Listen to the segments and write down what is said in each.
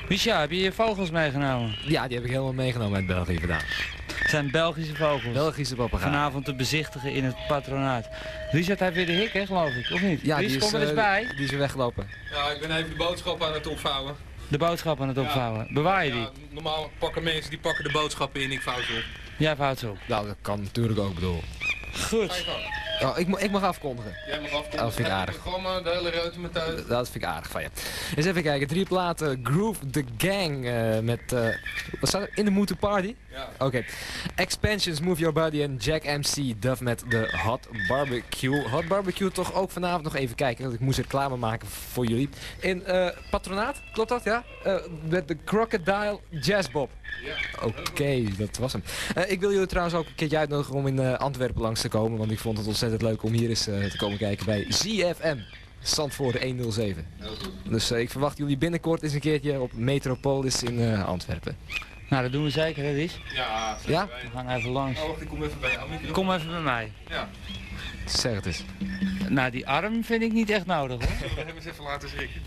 Micha, heb je je vogels meegenomen? Ja, die heb ik helemaal meegenomen uit België vandaan. Het zijn Belgische vogels. Belgische papegaai. Vanavond te bezichtigen in het patronaat. Richard heeft weer de hik, hè, geloof ik, of niet? Ja, Richard, kom er eens bij. Die is weer weggelopen. Ja, ik ben even de boodschap aan het opvouwen. De boodschap aan het opvouwen. Bewaar je die? Ja, normaal pakken mensen die pakken de boodschappen in, ik vouw ze op. Jij vouwt ze op. Nou, dat kan natuurlijk ook, bedoel. Goed. Oh, ik mag afkondigen. Jij mag afkomen. Dat vind ik aardig. Gewoon de hele ruimte met thuis. Dat vind ik aardig van je. Eens even kijken, 3 platen. Groove the Gang met... wat staat er? In the Mood to Party? Ja. Oké. Expansions, Move Your Body en Jack MC Duff met de Hot Barbecue. Hot Barbecue toch ook vanavond nog even kijken, want ik moest reclame maken voor jullie. In Patronaat, klopt dat? Ja? Met de Crocodile Jazz Bob. Ja. Oké, dat was hem. Ik wil jullie trouwens ook een keertje uitnodigen om in Antwerpen langs te komen, want ik vond het ontzettend leuk om hier eens te komen kijken bij ZFM. Zandvoort 107. Dus ik verwacht jullie binnenkort eens een keertje op Metropolis in Antwerpen. Nou, dat doen we zeker, hè, Ries? Ja, Ja? We gaan even langs. Oh, wacht, ik kom even bij jou. Kom even bij mij. Ja, Zeg het eens. Nou, die arm vind ik niet echt nodig, hoor. zullen we hem eens even laten schrikken?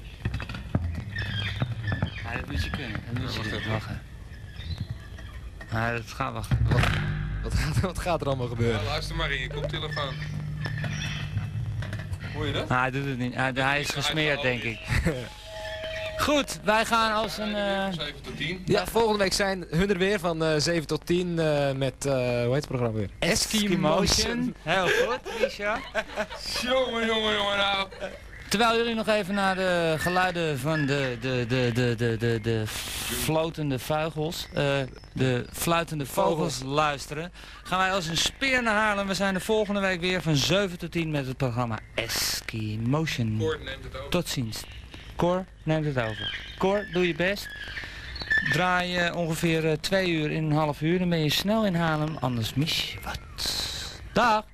Ja, dat moet je kunnen. Dat moet je wacht kunnen. even. Wachten. Ja, dat gaat wel. Wat gaat er allemaal gebeuren? Ja, luister maar in je koptelefoon. Hoor je dat? Nou, hij doet het niet. Hij is gesmeerd, denk ik. Goed, wij gaan als een... 7 tot 10. Ja, volgende week zijn hun er weer van 7 tot 10 met, hoe heet het programma weer? Eskimotion. Heel goed, Misha. Jongen, nou. Terwijl jullie nog even naar de geluiden van de flotende vogels, de fluitende vogels luisteren, gaan wij als een speer naar Haarlem. We zijn de volgende week weer van 7 tot 10 met het programma Eskimotion. Cor neemt het over. Tot ziens. Cor neemt het over. Cor, doe je best. Draai je ongeveer 2 uur in een half uur, dan ben je snel in Haarlem, anders mis je wat. Dag!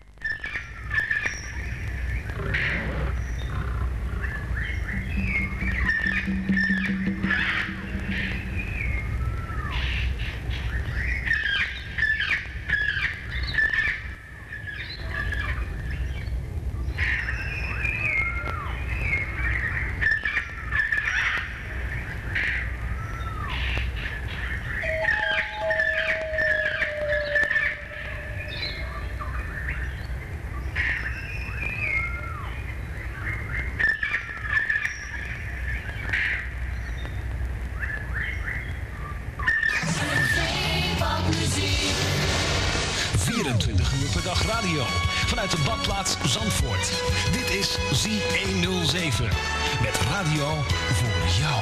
Vanuit de badplaats Zandvoort. Dit is Z107. Met radio voor jou.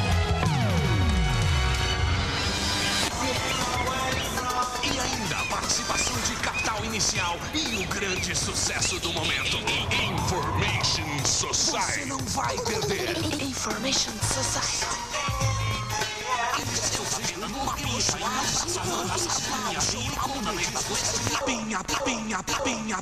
E ainda a participação de Capital Inicial e o grande sucesso do momento. Information Society. Você não vai perder. Information Society. Pinha, pinha, pinha.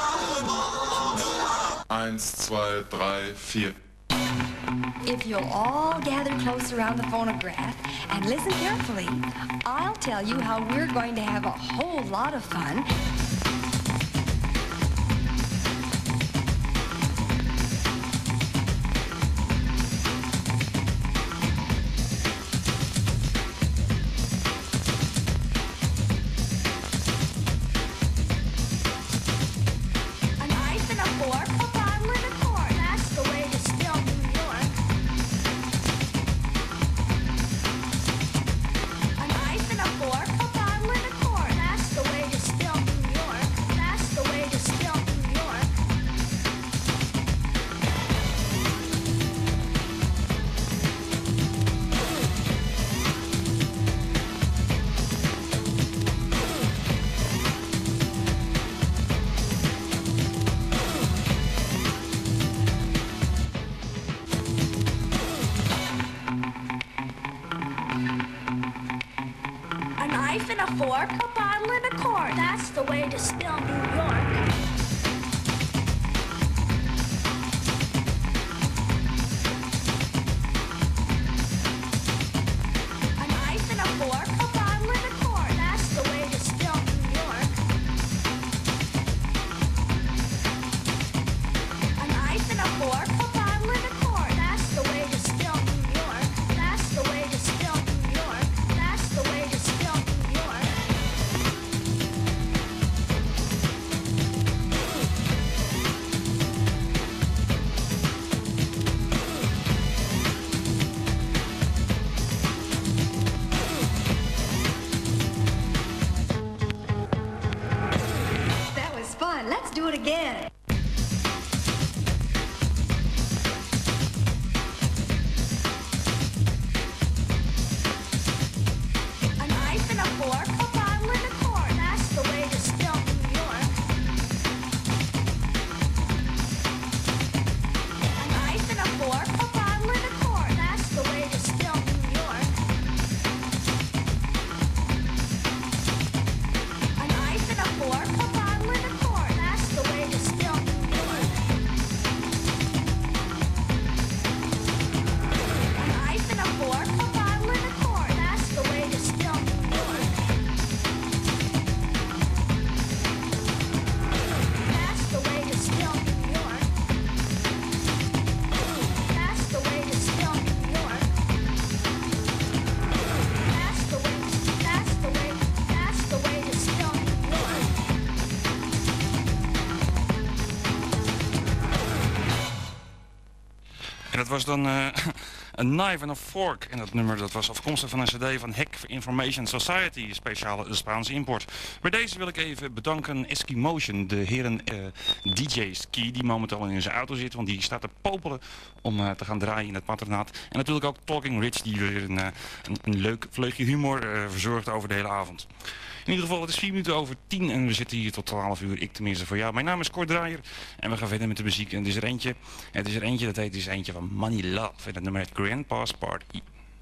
1, 2, 3, 4. If you'll all gather close around the phonograph and listen carefully, I'll tell you how we're going to have a whole lot of fun. fork, a bottle, and a cork. That's the way to still New York. A knife and a fork, a bottle, and a cork. That's the way to still New York. A knife and a fork, a bottle, and a cork. That's the way to still New York. That's the way to still New York. let's do it again. A knife and a fork, a bottle and a cork. That's the way to stump New York. A knife and a fork, a bottle and a cork. That's the way to stump New York. A knife and a fork, a bottle and a cork. That's the way to stump New York. A knife and a fork, a bottle and a cork. That's the way to stump New York. That's the way to stump New York. That's the way to stump New York. That's the way to stump New York. En dat was dan A Knife and a Fork. En dat nummer dat was afkomstig van een cd van Hack Information Society, speciale Spaanse import. Bij deze wil ik even bedanken Eskimotion, de heren DJ Ski, die momenteel in zijn auto zit, want die staat te popelen om te gaan draaien in het patronaat. En natuurlijk ook Talking Rich, die weer een leuk vleugje humor verzorgt over de hele avond. In ieder geval, het is 10:04 en we zitten hier tot 12 uur. Ik tenminste voor jou. Mijn naam is Cor Draaier en we gaan verder met de muziek. En het is er eentje, dat heet eentje van Money Love. En dat nummer heet Grandpa's Party.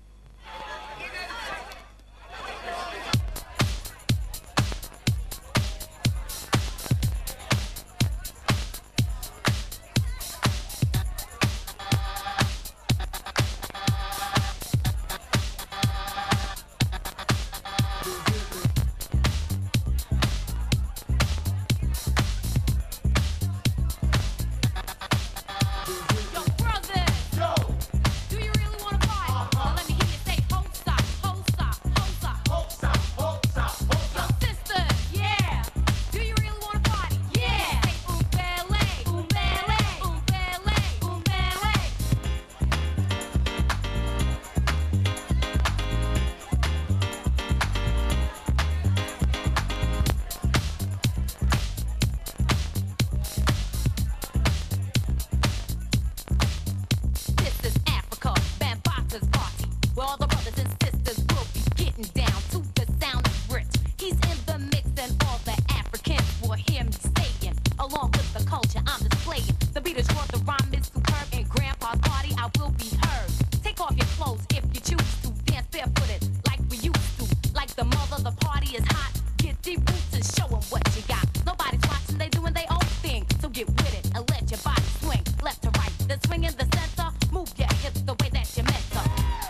Yo, brother! Yo! Do you really wanna party? Now let me hear you say, ho stop, ho stop, ho stop. Ho stop, ho stop, ho stop. Yo, sister, yeah! Do you really wanna party? Yeah! Say, umbele, umbele, umbele, umbele. This is Africa, Bambaata's party, where all the brothers and sisters will be getting down to the sound of rich. He's in the mix and all the Africans will hear me saying, along with the culture I'm displaying. The beat is short, the rhyme is superb, in Grandpa's party I will be heard. Take off your clothes if you choose to, dance barefooted like we used to. Like the mother, the party is hot, get deep roots and show 'em what you got. Nobody's watching, they doing their own thing, so get with it and let your body swing left to right. The swing in the center, move your hips the way that you meant to.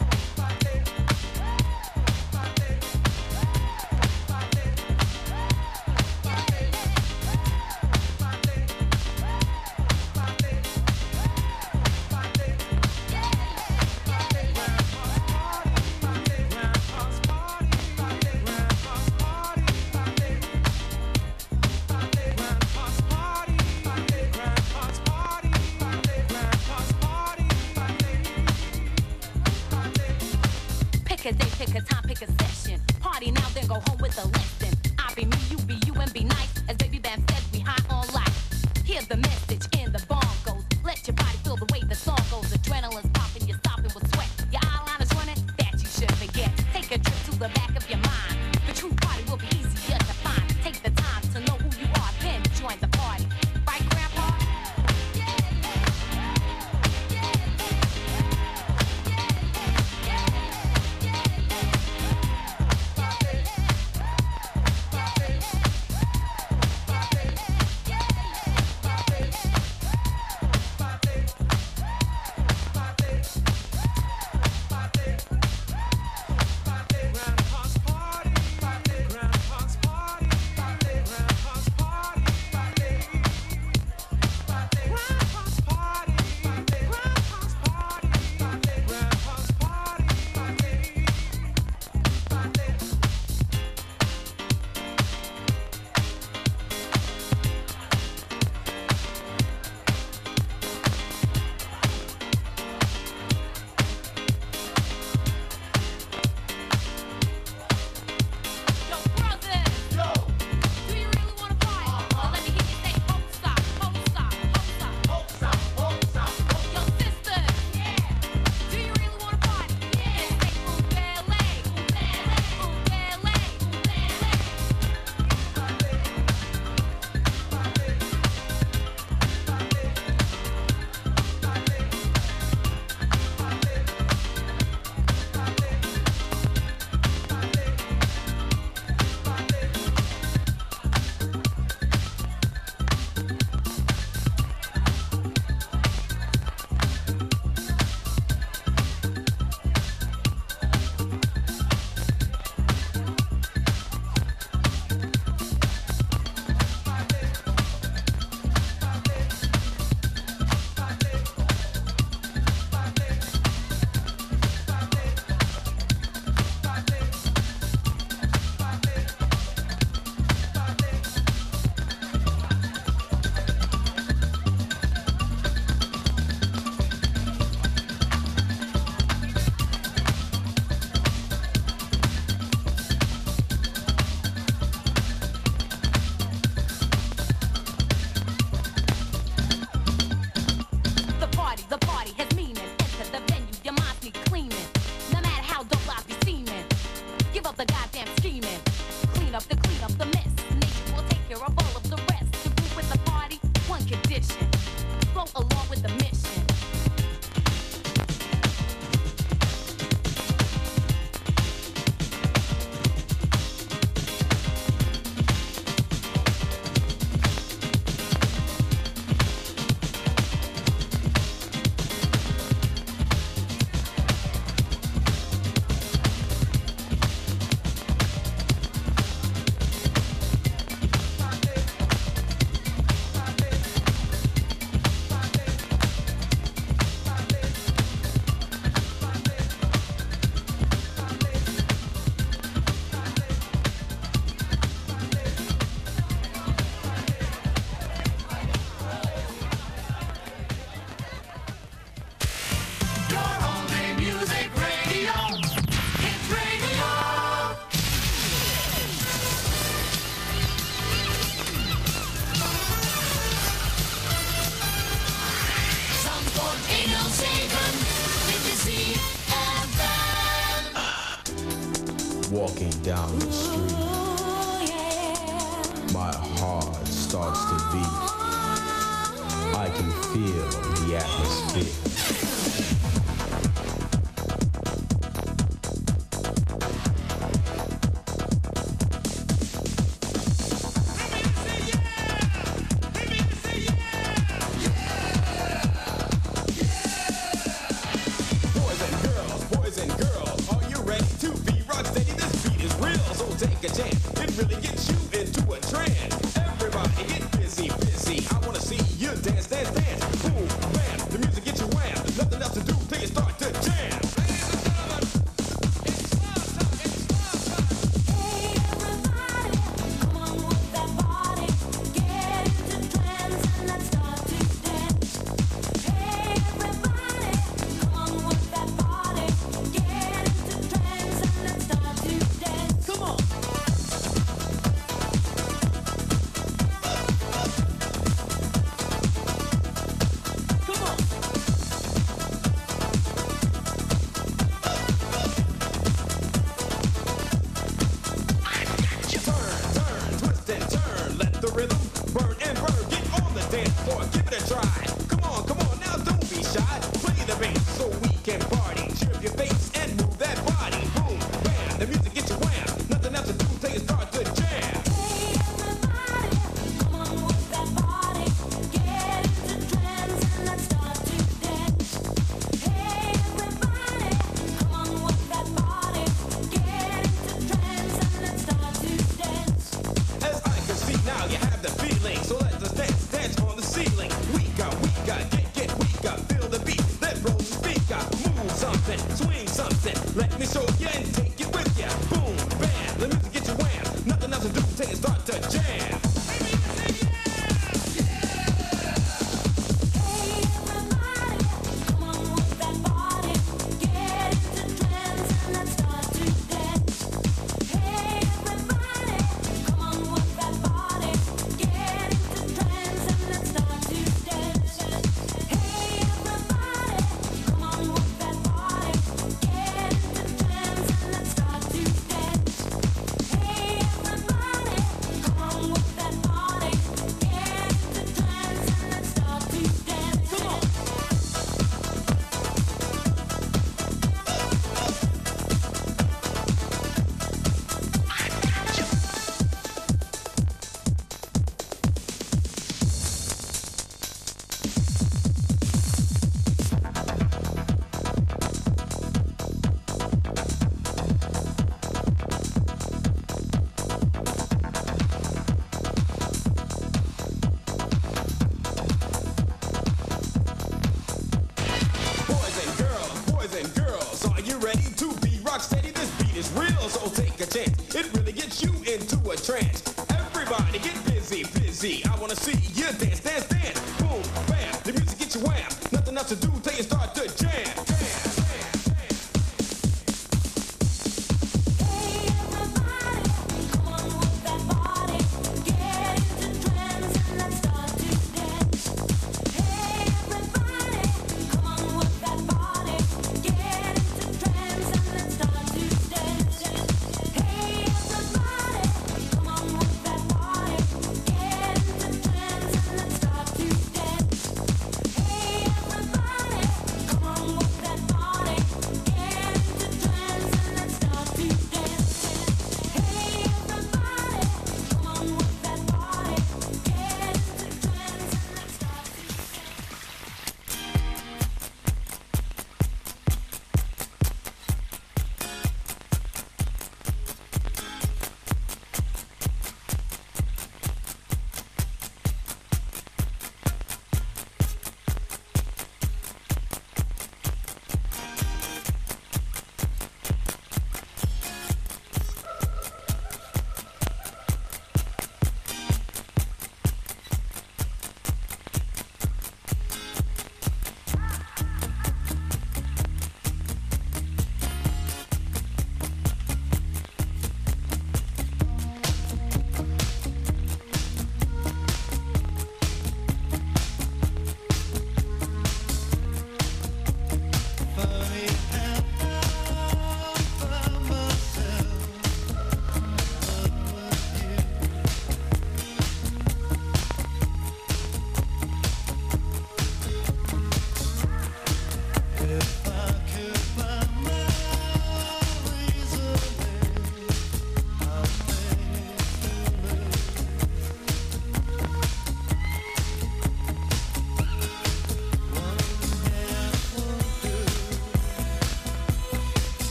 Pick a day, pick a time, pick a session. Party now, then go home with a lesson. I be me, you, and be nice. As Baby Bam said, we high on life. Hear the message in the bongos. Let your body feel the way the song goes. Adrenaline's popping, you're stopping with sweat. Your eyeliner's running, that you should forget. Take a trip to the back of your mind. The true party will be easier to find. Take the time to know who you are, then join the party. Right, Grandpa? with a mission. Walking down the street, my heart starts to beat. I can feel the atmosphere.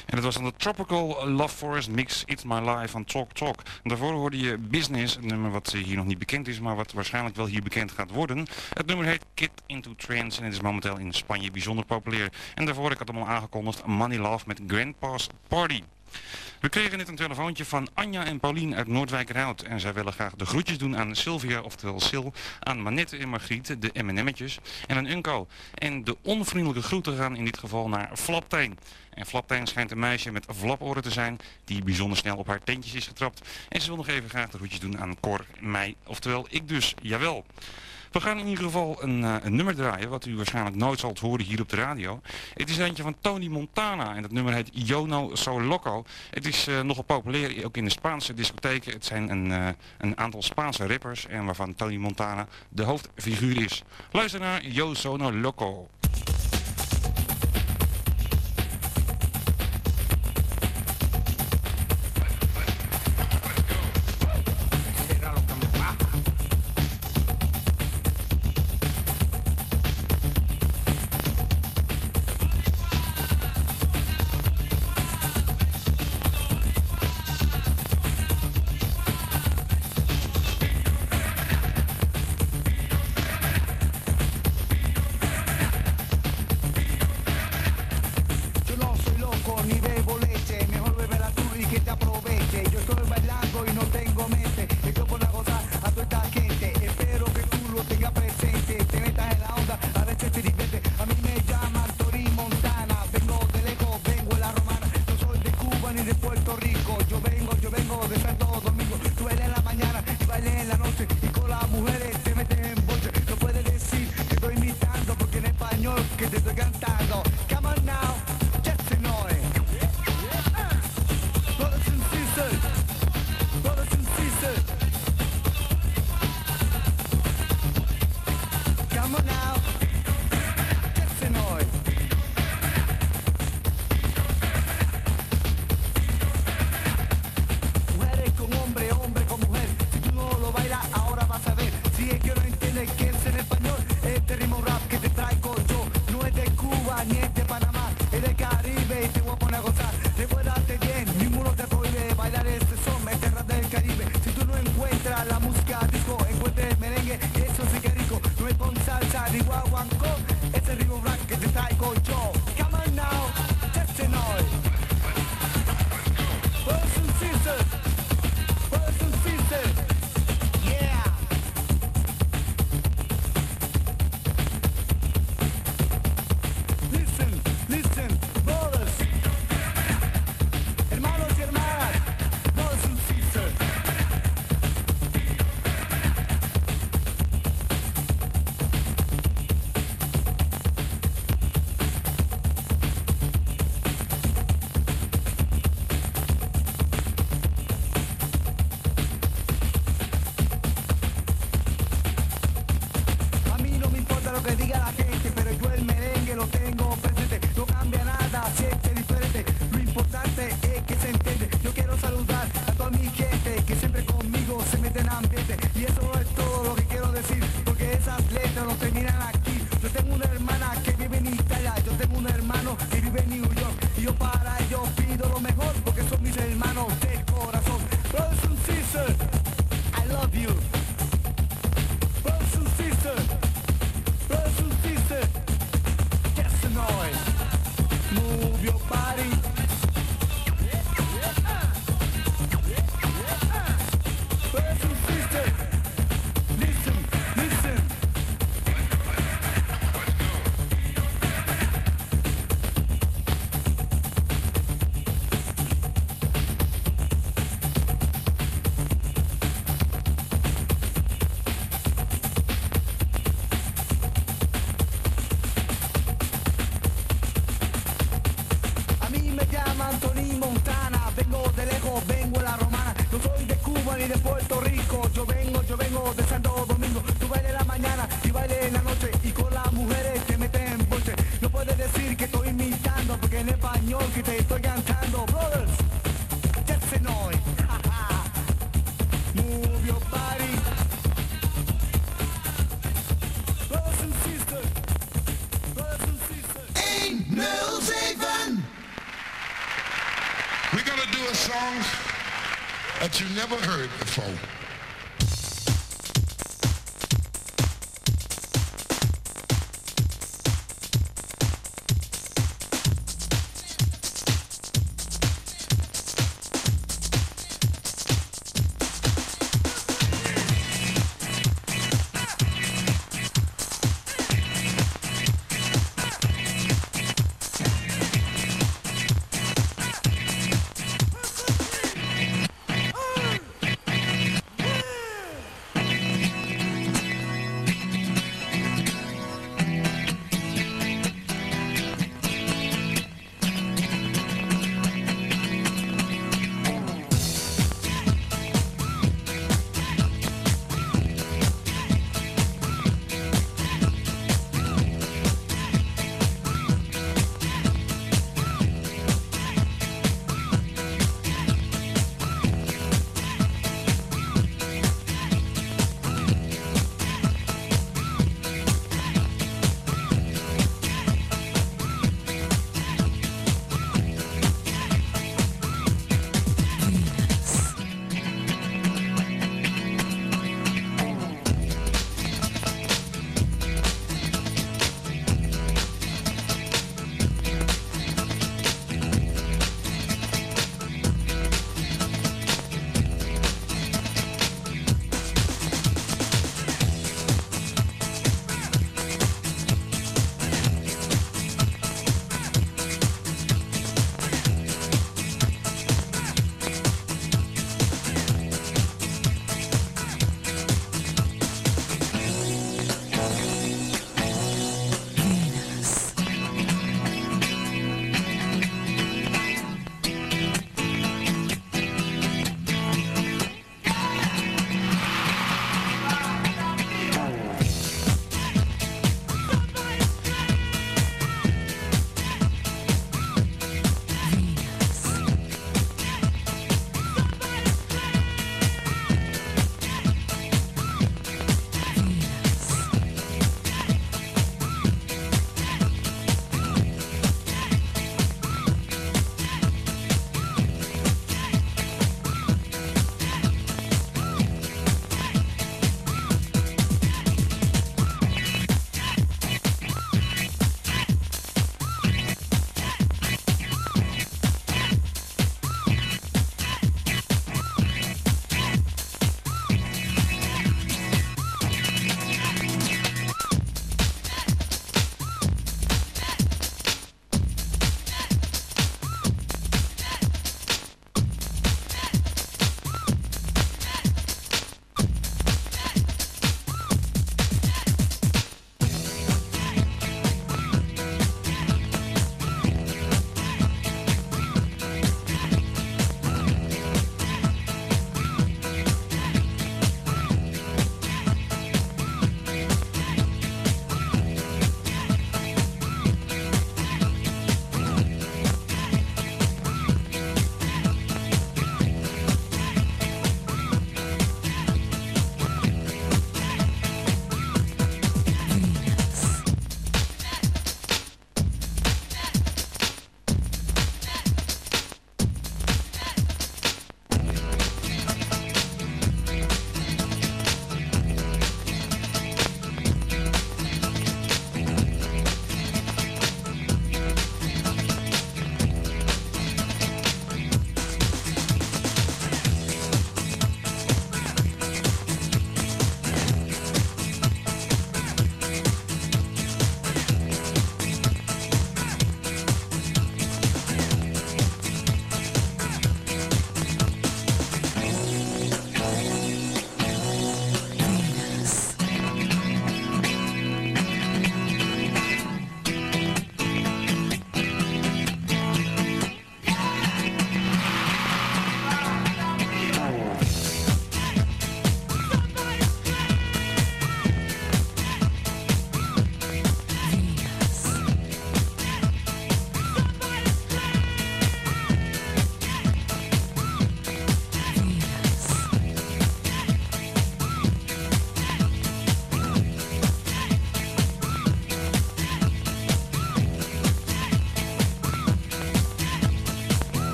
En dat was dan de Tropical Love Forest mix It's My Life van Talk Talk. En daarvoor hoorde je Business, een nummer wat hier nog niet bekend is, maar wat waarschijnlijk wel hier bekend gaat worden. Het nummer heet Kid Into Trance en het is momenteel in Spanje bijzonder populair. En daarvoor, ik had hem al aangekondigd, Money Love met Grandpa's Party. We kregen net een telefoontje van Anja en Paulien uit Noordwijkerhout. En zij willen graag de groetjes doen aan Sylvia, oftewel Sil, aan Manette en Margriet, de M&M'tjes, en aan Unco. En de onvriendelijke groeten gaan in dit geval naar Flapteen. En Flapteen schijnt een meisje met flaporen te zijn, die bijzonder snel op haar tentjes is getrapt. En ze wil nog even graag de groetjes doen aan Cor, mij, oftewel ik dus, jawel. We gaan in ieder geval een nummer draaien, wat u waarschijnlijk nooit zult horen hier op de radio. Het is eentje van Tony Montana en dat nummer heet Yo No So Loco. Het is nogal populair, ook in de Spaanse discotheken. Het zijn een aantal Spaanse rappers en waarvan Tony Montana de hoofdfiguur is. Luister naar Yo No Loco. songs that you never heard before.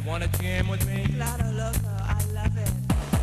Wanna jam with me? Claro, loco, I love it.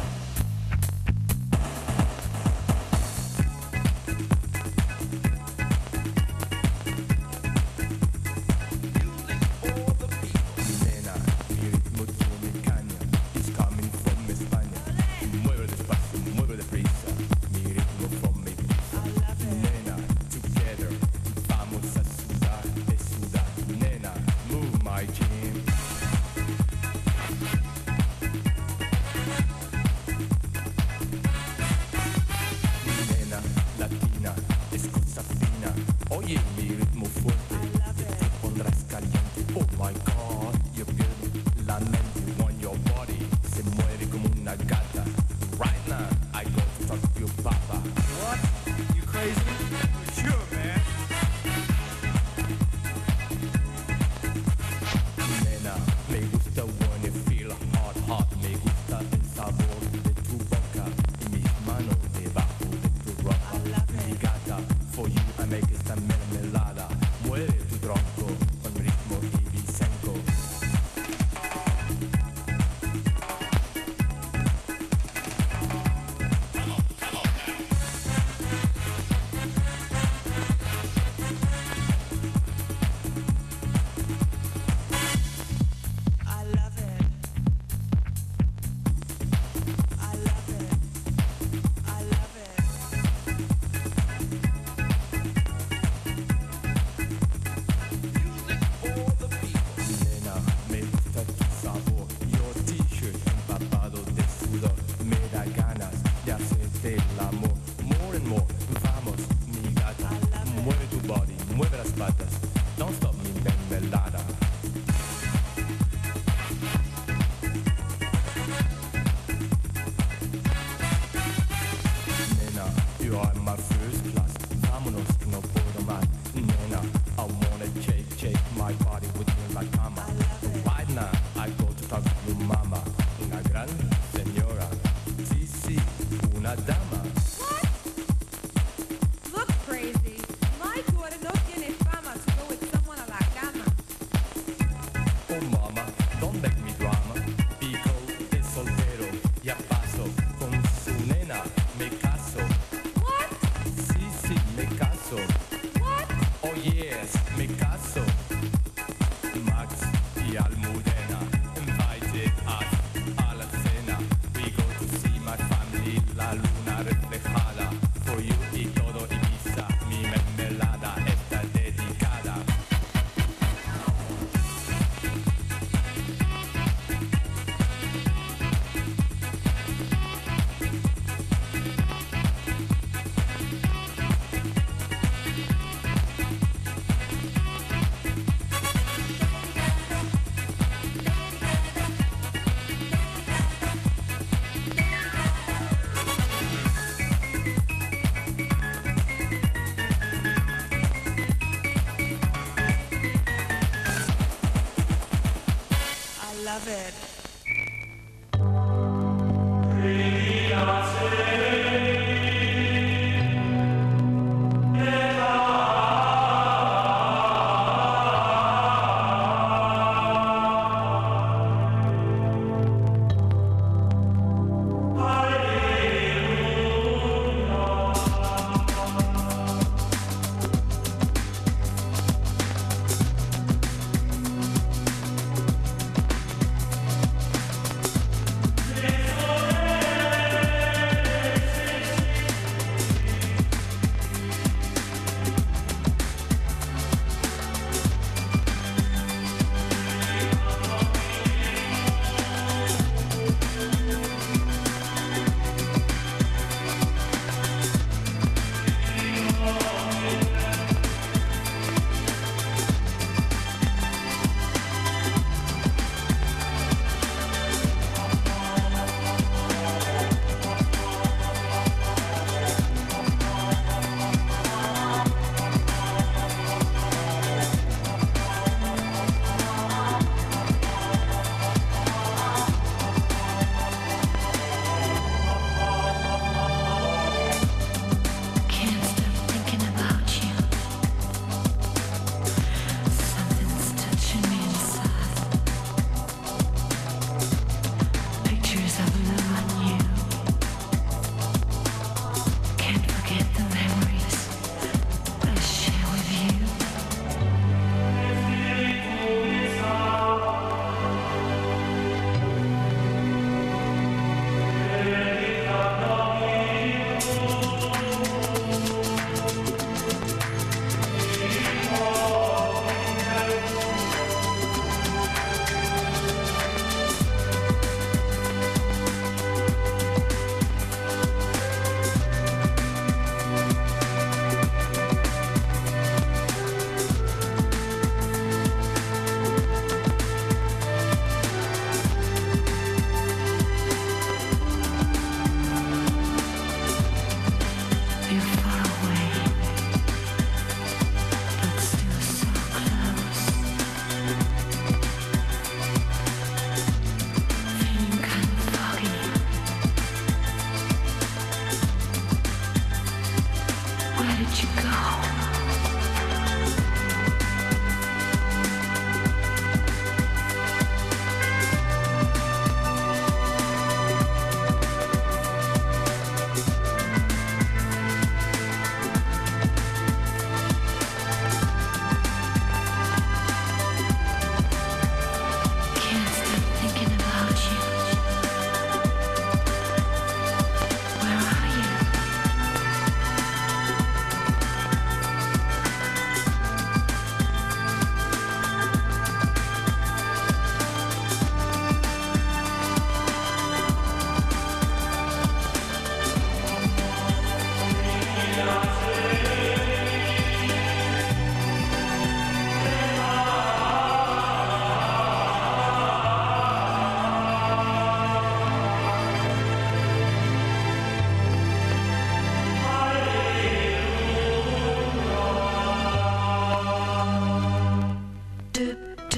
Love it.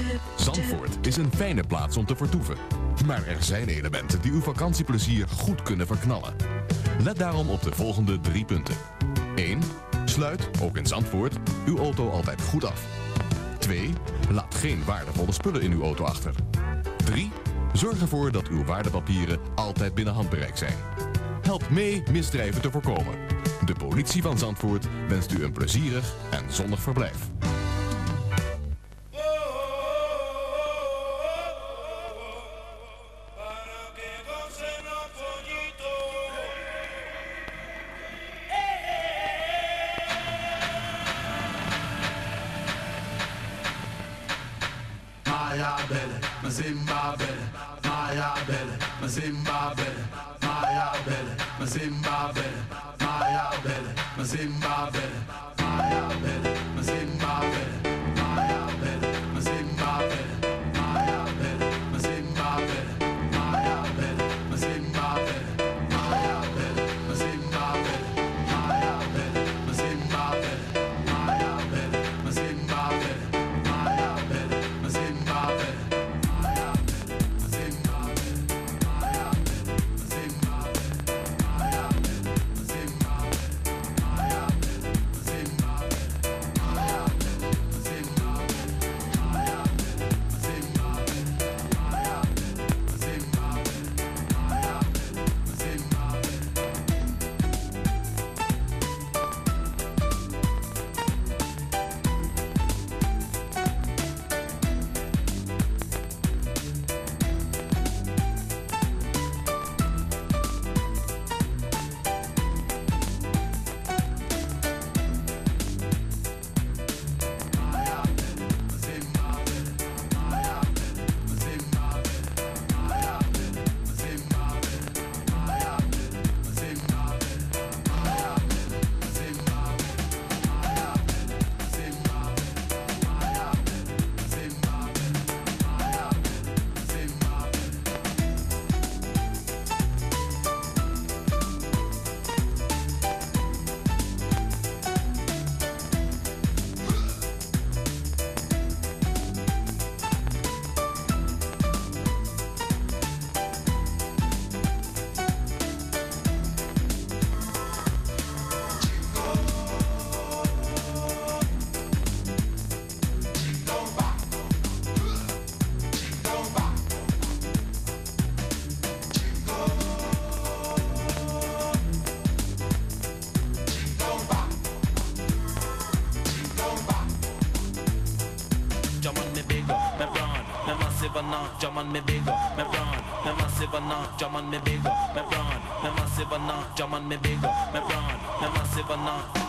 Zandvoort is een fijne plaats om te vertoeven. Maar er zijn elementen die uw vakantieplezier goed kunnen verknallen. Let daarom op de volgende 3 punten. 1. Sluit, ook in Zandvoort, uw auto altijd goed af. 2. Laat geen waardevolle spullen in uw auto achter. 3. Zorg ervoor dat uw waardepapieren altijd binnen handbereik zijn. Help mee misdrijven te voorkomen. De politie van Zandvoort wenst u een plezierig en zonnig verblijf. Maya belle, Mazimba belle, Maya belle, Mazimba belle, Maya belle, Mazimba belle, Maya belle, Mazimba belle, Maya belle, Mazimba belle, Maya belle, Mazimba belle, Maya belle, Mazimba belle, Maya belle, Mazimba belle, Maya belle, Mazimba belle, Maya belle, Mazimba belle, Maya belle, Mazimba belle, Maya belle, Mazimba belle. Jaman me bigger, me brown, me massive enough. Jaman me bigger, me brown, me massive enough. Jaman me bigger, me brown, me massive enough.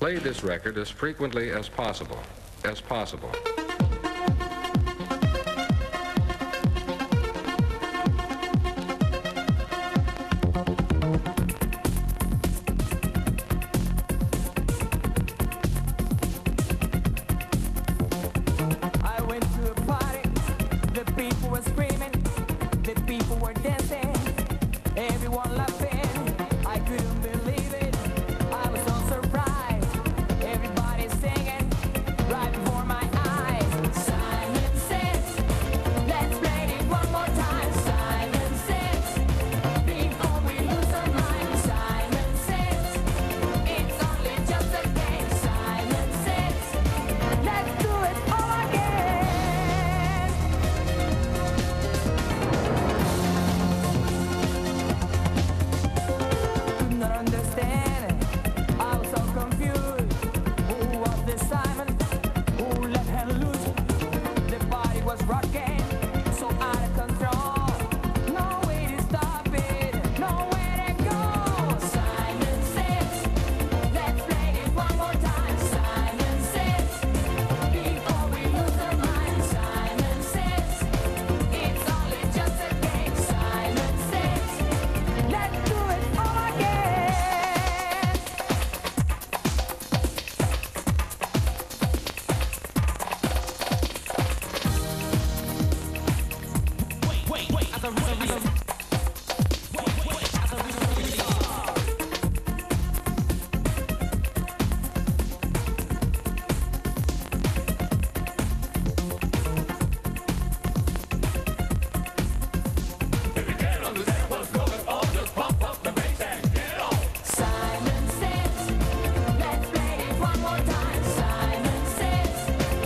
play this record as frequently as possible. I went to a party, the people were screaming, the people were dancing, everyone laughing, I couldn't believe it, I was so surprised, everybody singing, right before my eyes. Simon Says, let's play it one more time. Simon Says, before we lose our minds. Simon Says, it's only just a game. Simon Says, let's do it all again. Could not understand, I was so confused. Who was this Simon? Who let him loose? The body was rocking, so out of control. No way to stop it, nowhere to go. Simon Says, let's play it one more time. Simon Says, before we lose our minds. Simon Says, it's only just a game. Simon Says, let's do it all again. Simon Says, let's play it one more time. Simon Says,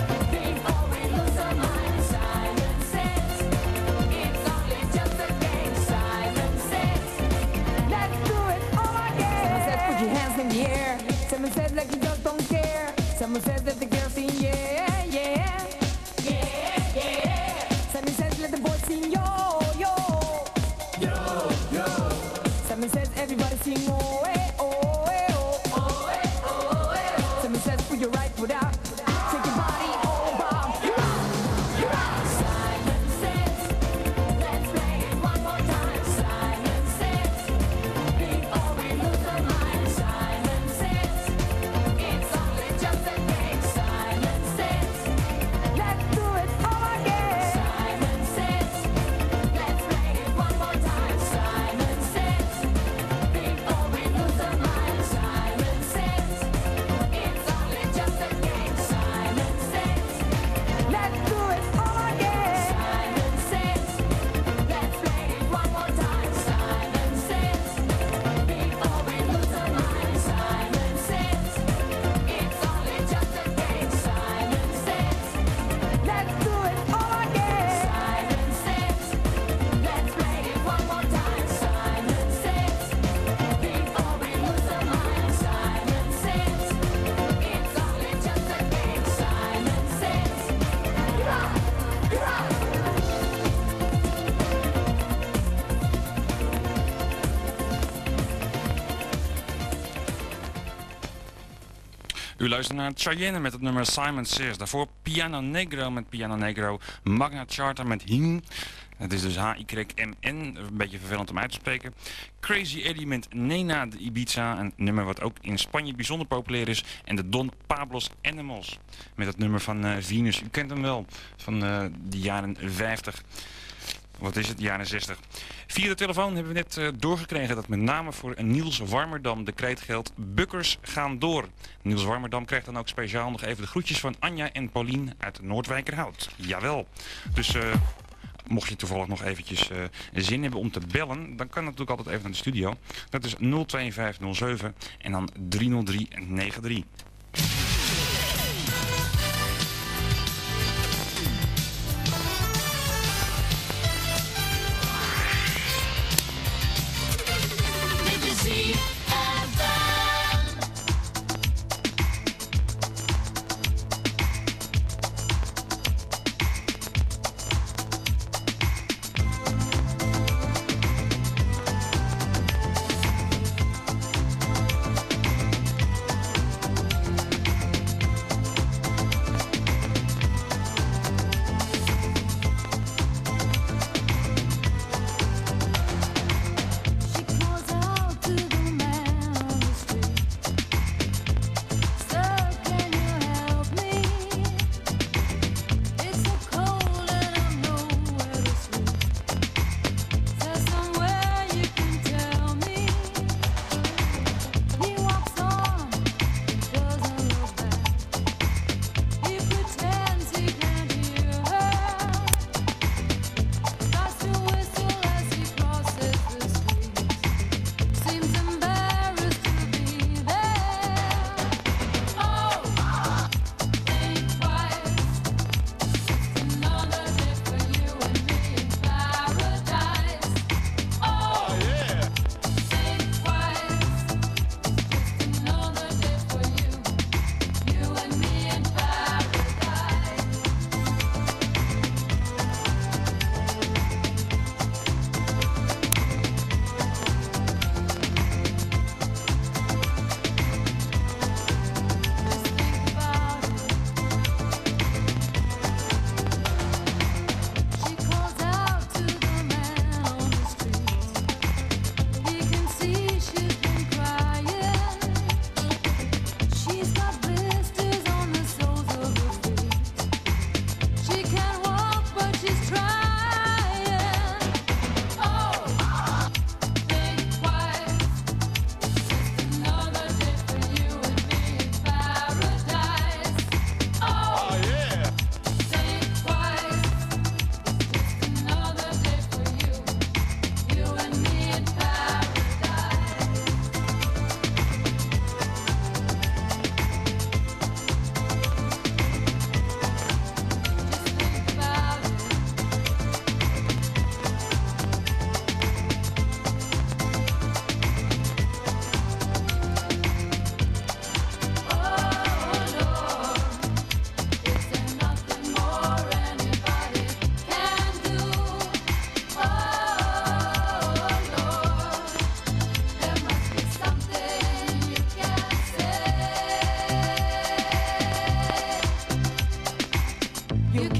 before we lose our minds. Simon Says, it's only just a game. Simon Says, let's do it all again. Someone says put your hands in the air. Someone says like you just don't care. Someone says that the girls sing yeah, yeah, yeah, yeah. Someone says let the boys sing yo, yo, yo, yo. Someone says everybody sing oh, eh, oh, eh, oh, oh, eh, oh, eh. Someone says put your right foot out, shake your body, oh, bob. You're out, you're out. Simon Says, let's play it one more time. Simon Says, before we lose our minds. Simon Says, it's only just a game. Simon Says, let's do it all again. Simon Says, let's play it one more time. Simon Says, before we lose our minds. Simon Says, it's only just a game. Simon Says, let's do it all again. Simon Says, let's play it one more time. Simon Says, before we lose our minds. Simon Says, it's only just a game. Simon Says, let's do it all again. Simon Says, let's play it one more time. Simon Says, before we lose our minds. Simon Says, it's only just a game. Simon Says, you're out, you're out. U luistert naar Cheyenne met het nummer Simon Says. Daarvoor Piano Negro met Piano Negro. Magna Charta met Hing. Het is dus H-Y-M-N. Een beetje vervelend om uit te spreken. Crazy Eddie met Nena de Ibiza. Een nummer wat ook in Spanje bijzonder populair is. En de Don Pablos Animals. Met het nummer van Venus. U kent hem wel. Van de jaren 50. Wat is het? Jaren 60. Via de telefoon hebben we net doorgekregen dat met name voor Niels Warmerdam de kreet geldt: Bukkers gaan door. Niels Warmerdam krijgt dan ook speciaal nog even de groetjes van Anja en Paulien uit Noordwijkerhout. Jawel. Dus mocht je toevallig nog eventjes zin hebben om te bellen, dan kan natuurlijk altijd even naar de studio. Dat is 02507 en dan 30393.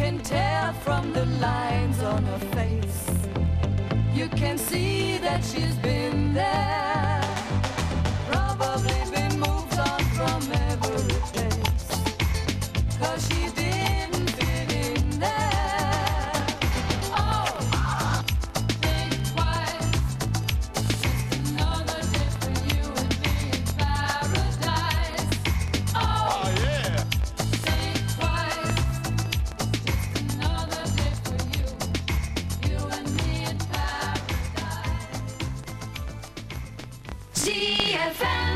can tell from the lines on her face. You can see that she's been there, probably been moved on from every place, 'cause she didn't fit in there. Oh, think twice, just another day for you and me in paradise. Oh, yeah. Think twice, just another day for you, you and me in paradise. ZFM.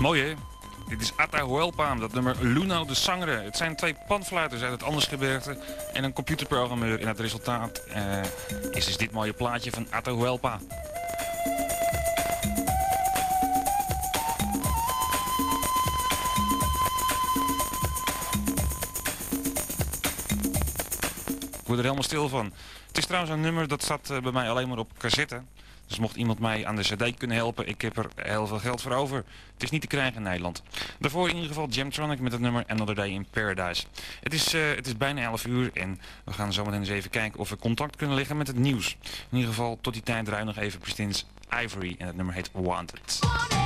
Mooi hè? Dit is Atahualpa, dat nummer Luno de Sangre. Het zijn 2 panfluiters uit het Andesgebergte en een computerprogrammeur. En het resultaat is dus dit mooie plaatje van Atahualpa. Ik word er helemaal stil van. Het is trouwens een nummer dat staat bij mij alleen maar op cassette. Dus mocht iemand mij aan de cd kunnen helpen, ik heb er heel veel geld voor over. Het is niet te krijgen in Nederland. Daarvoor in ieder geval Jamtronic met het nummer Another Day in Paradise. Het is bijna 11 uur en we gaan zometeen eens even kijken of we contact kunnen leggen met het nieuws. In ieder geval tot die tijd draai nog even Pristins Ivory en het nummer heet Wanted.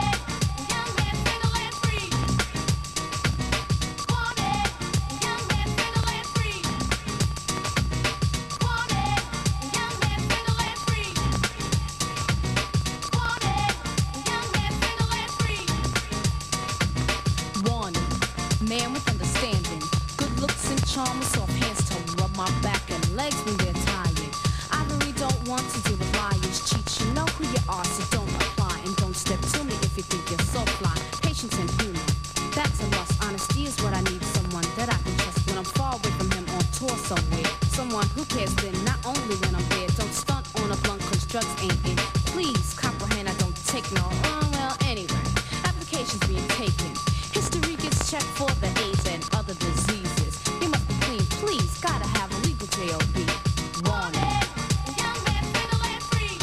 Man with understanding, good looks and charm with soft hands to rub my back and legs when they're tired. I really don't want to deal with liars, cheats. You know who you are, so don't apply and don't step to me if you think you're so fly. Patience and humor, that's a must. Honesty is what I need. Someone that I can trust when I'm far away from him on tour somewhere. Someone who cares then, not only when I'm there. Don't stunt on a blunt 'cause drugs ain't in. Please comprehend I don't take no. Well, anyway, applications being taken. History gets checked for the AIDS and other diseases. You must be clean, please. Gotta have a legal J.O.B. Wanted. Young man, single and free.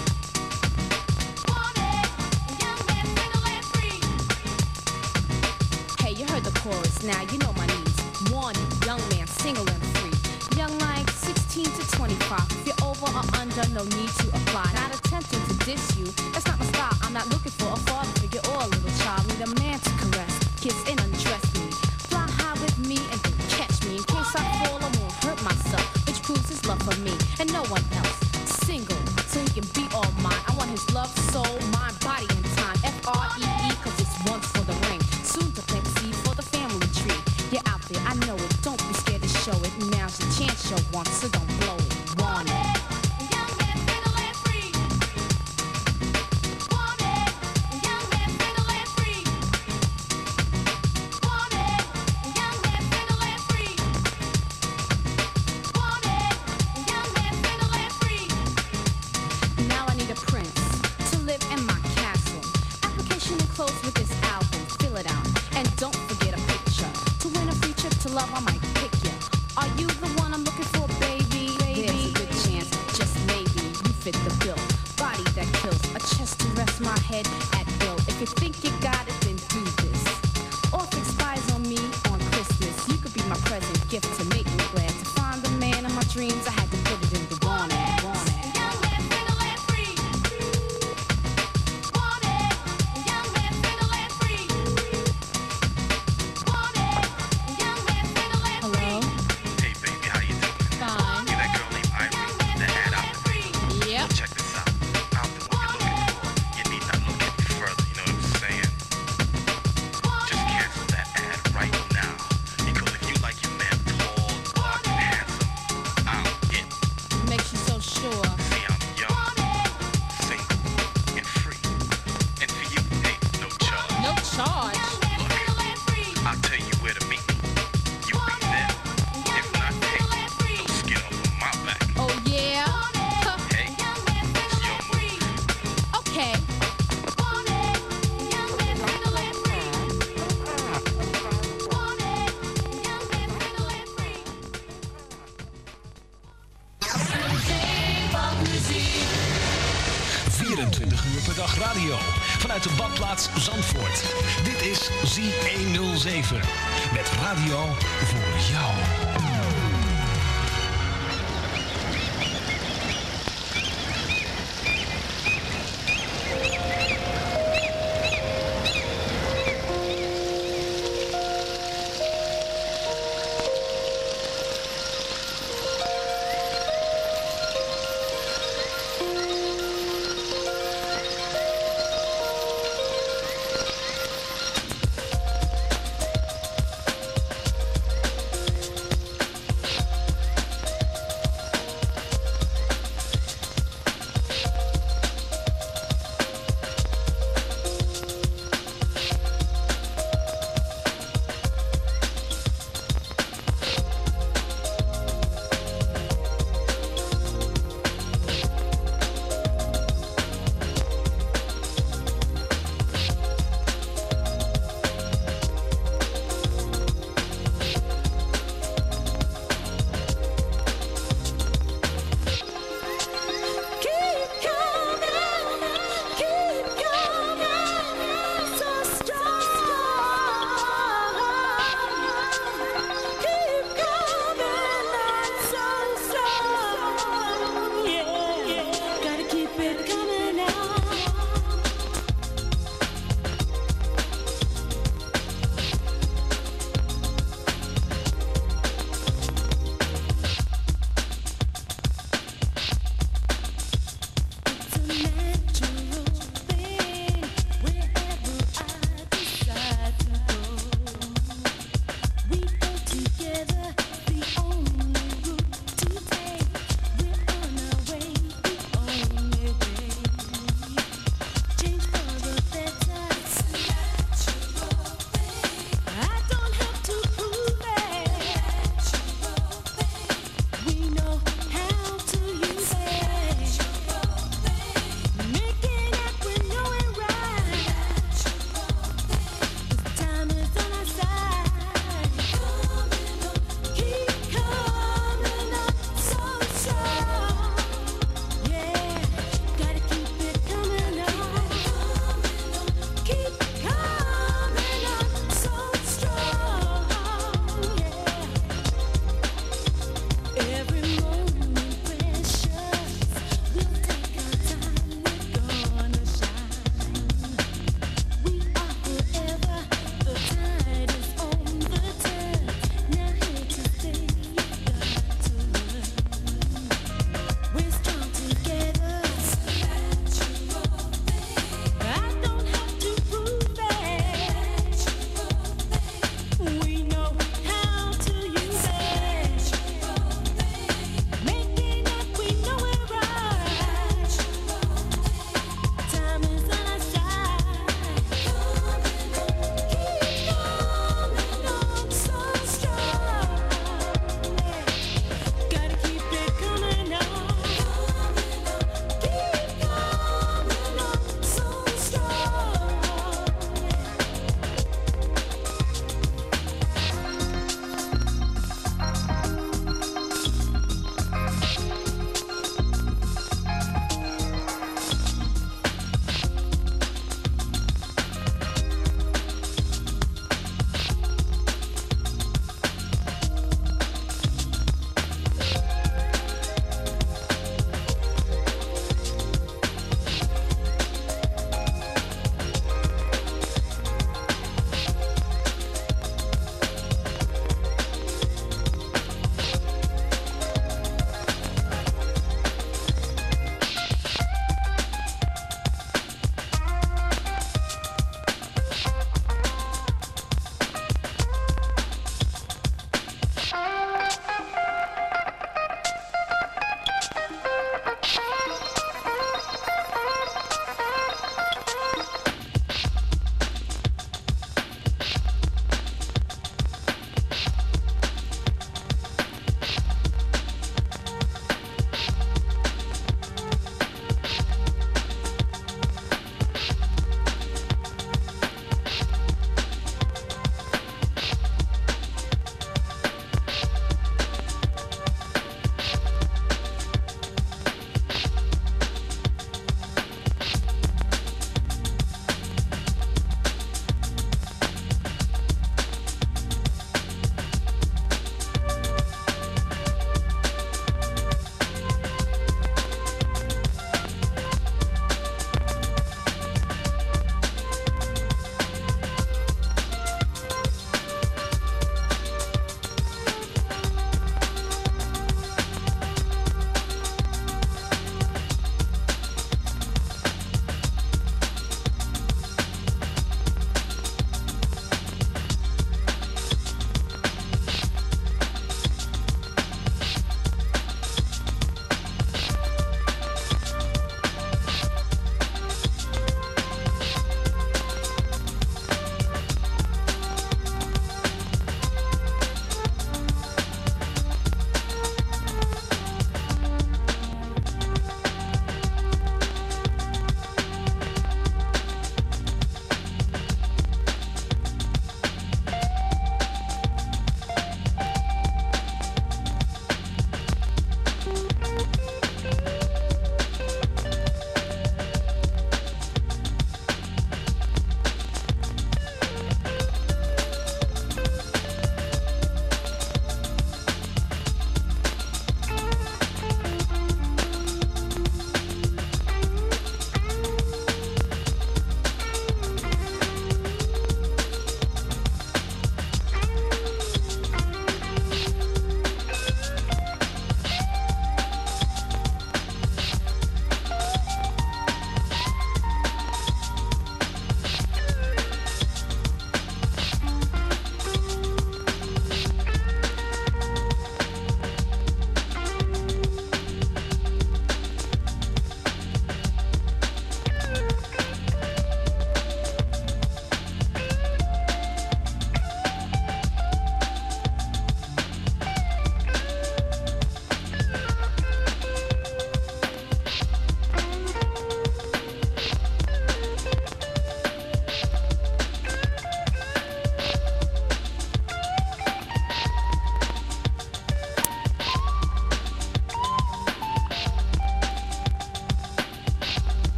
Wanted. Young man, single and free. Hey, you heard the chorus. Now you know my needs. Wanted. Young man, single and free. Young like 16 to 25. If you're over or under, no need to apply. Not attempting to diss you. That's not my style. I'm not looking for a father figure or a little child. Need a man to caress, kiss and undress me. Fly high with me and then catch me. In case I fall, I won't hurt myself. Which proves his love for me and no one else. Single, so he can be all mine. I want his love, soul, mind, body, and time. F-R-E-E, 'cause it's once for the ring. Soon to plant seed for the family tree. You're out there, I know it. Don't be scared to show it. Now's your chance, you want, so don't blow it. Want it. Young man, single and free. Want it. Young man, single and free. Want it. Young man, single and free. Want it. Young man, single and free. Now I need a prince to live in my castle. Application enclosed with this album. Fill it out and don't forget a picture. To win a free trip to love, I might pick you. Are you the one I'm looking for, baby? There's a good chance, just maybe, you fit the bill. Body that kills, a chest to rest my head at will. If you think you got it, then do this. Or fix spies on me on Christmas. You could be my present gift to make me glad. To find the man of my dreams, I had to put it in the wanted. Young man, single and free. Wanted. Young man, single and free. Wanted. Young man, single and free. Hello? Hey baby, how you doing? Fine. You that girl named Ivory that had out the way? Yep. Check this out. I'm the one you're looking for. You need not look any further, you know what I'm saying? Just cancel that ad right now. Because if you like your man tall, dark, and handsome, I'm it. Makes you so sure. See, I'm young, single, and free. And for you, hey, no charge. No charge. I'll tell you where to meet me. You be there. If not, hey, no skin over my back. Oh yeah? Huh. Hey, it's your move. Okay. Per dag radio vanuit de badplaats Zandvoort. Dit is Z107 met radio voor jou.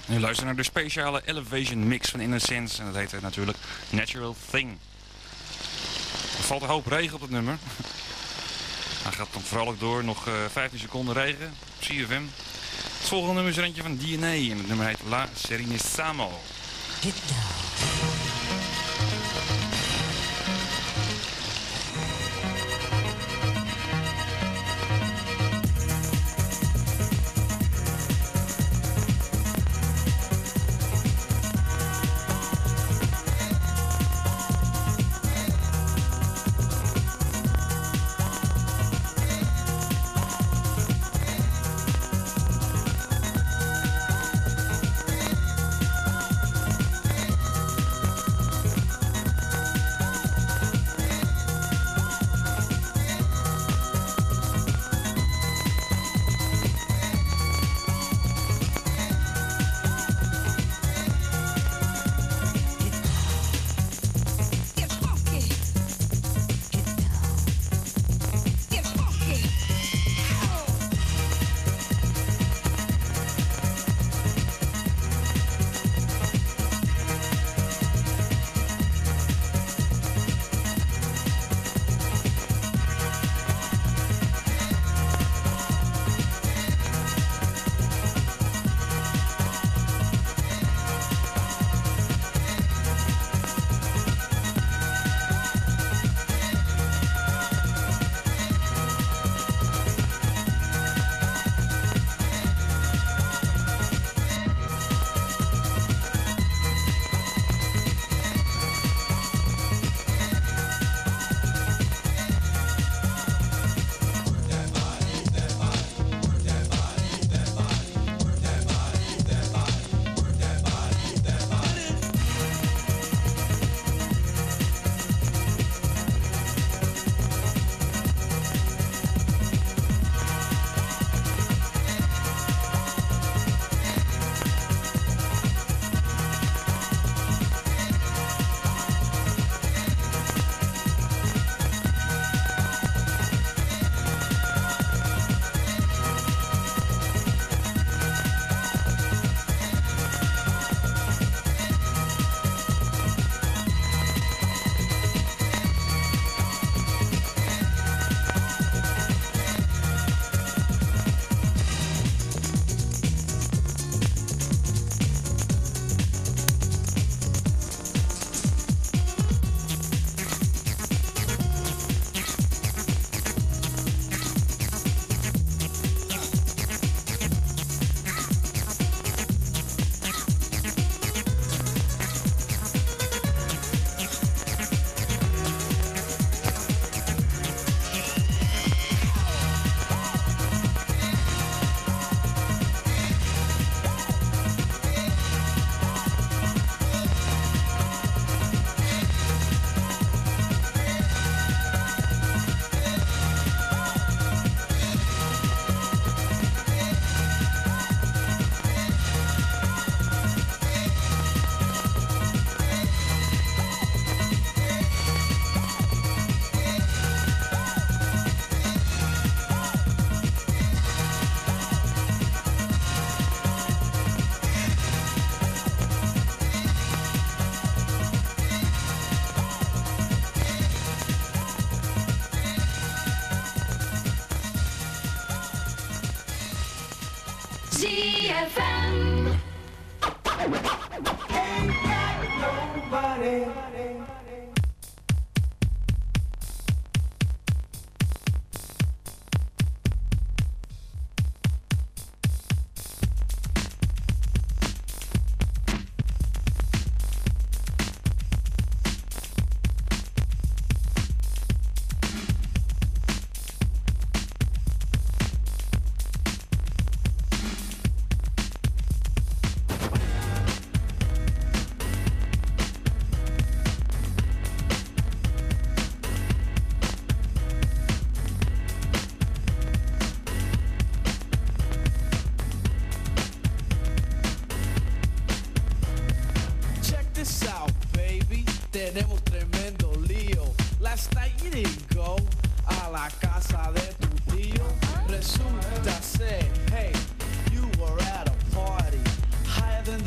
En u luistert naar de speciale Elevation mix van Innocence. En dat heet natuurlijk Natural Thing. Er valt een hoop regen op het nummer. Hij gaat nog vrolijk door. Nog 15 seconden regen. CFM. Het volgende nummer is er eentje van DNA. En het nummer heet La Serenissamo. ZFM. Nobody. Tenemos tremendo lío. Last night you didn't go a la casa de tu tío. Resulta ser, hey, you were at a party higher than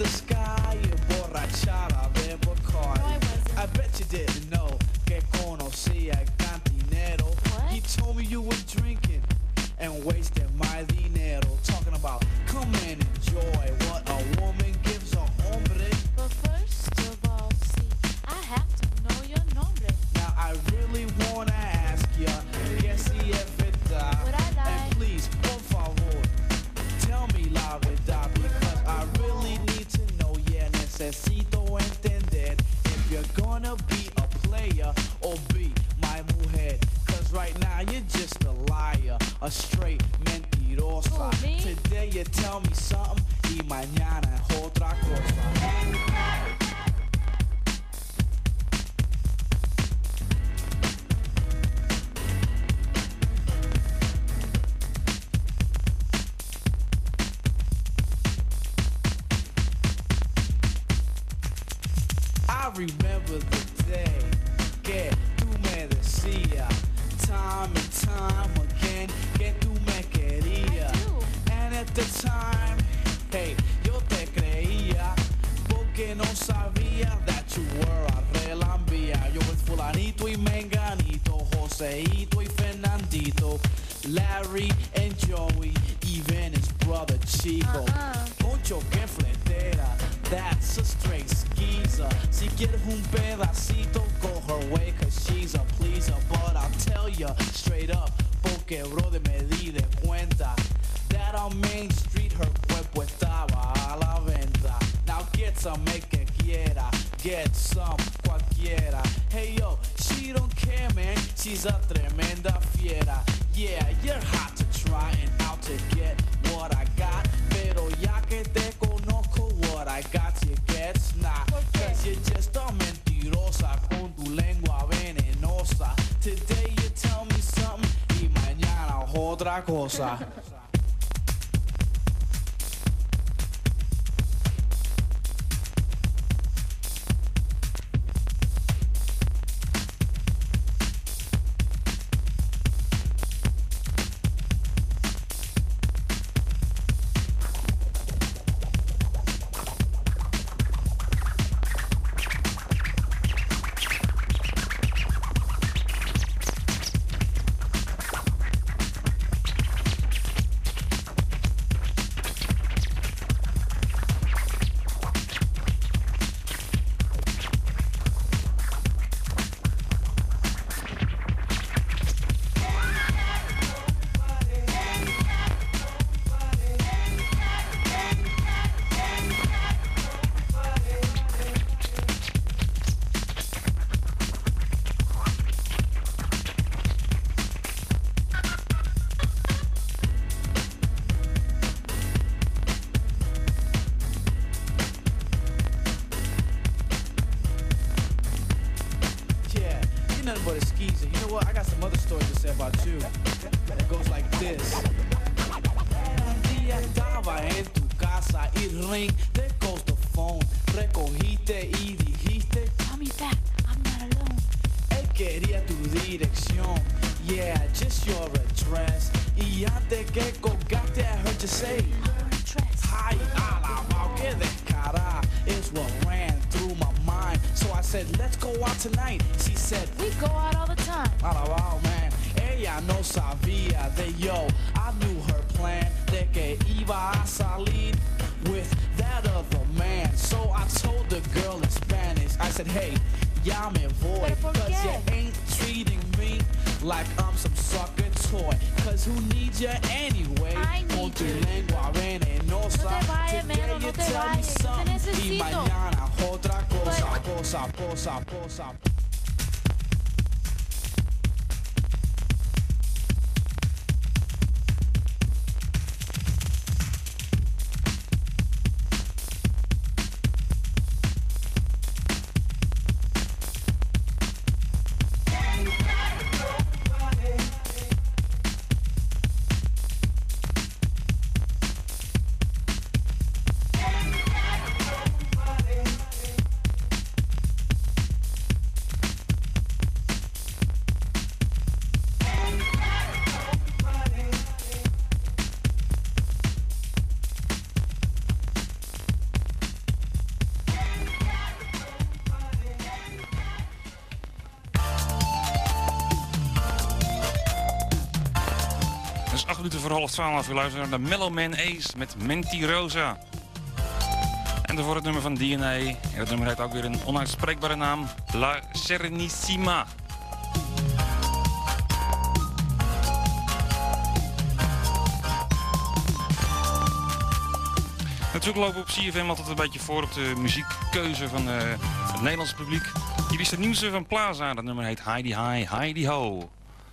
come and enjoy what a woman gives a hombre. But first of all, see, I have to know your nombre. Now I really wanna ask ya, que si es verdad. Would I lie? And please, por favor, tell me la verdad, because I really need to know. Yeah, necesito entender if you're gonna be a player or be my mujer. Cause right now you're just a liar, a straight mentirosa. Who, me? Today you tell me something y mañana es otra cosa. I remember the day que tú me decías time and time again que tú me querías. And at the time, hey, yo te creía porque no sabía that you were a relambía. Yo with fulanito y menganito, Joseito y Fernandito, Larry and Joey, even his brother Chico. Poncho que fletera, that's a straight skeezer. Si quieres un pedacito, go her way, cause she's a pleaser. But I'll tell ya straight up, porque brother me di de cuenta that on Main Street her cuerpo estaba a la venta. Now get some, make que quiera, get some, cualquiera. Hey yo, she don't care, man, she's a tremenda fiera. Yeah, you're hot to try and out to get what I got, pero ya que te conozco, what I got you gets not. Cause you're just a mentirosa con tu lengua venenosa. Today you tell me something y mañana otra cosa. Nothing but a skeezer. You know what? I got some other stories to say about you. It goes like this. Un día estaba en tu casa y ring, there goes the phone. Recogiste y dijiste, Call me back, I'm not alone. él quería tu dirección. Yeah, just your address. Y antes que colgaste, I heard you say, Ay, alabao, que descarada is what ran through my mind. So I said, let's go out tonight. She said, We go out all the time. alabao, man. Ella no sabía de yo. I knew her plan de que iba a salir with that other man. So I told the girl in Spanish, I said, hey, ya me voy. Cause you ain't treating me like I'm some sucker toy. Cause who needs you anyway? I need Con tu you. lengua venenosa. No te vayas, Today man, no you te tell me vayas, te something y necesito. mañana otra cosa. minuten voor 11:30. U luistert naar de Mellow Man Ace met Mentirosa. En daarvoor het nummer van DNA. En dat nummer heeft ook weer een onuitspreekbare naam. La Serenissima. Natuurlijk lopen we op CFM altijd een beetje voor op de muziekkeuze van het Nederlandse publiek. Hier is het nieuwste van Plaza. Dat nummer heet Heidi Hi, Heidi Ho.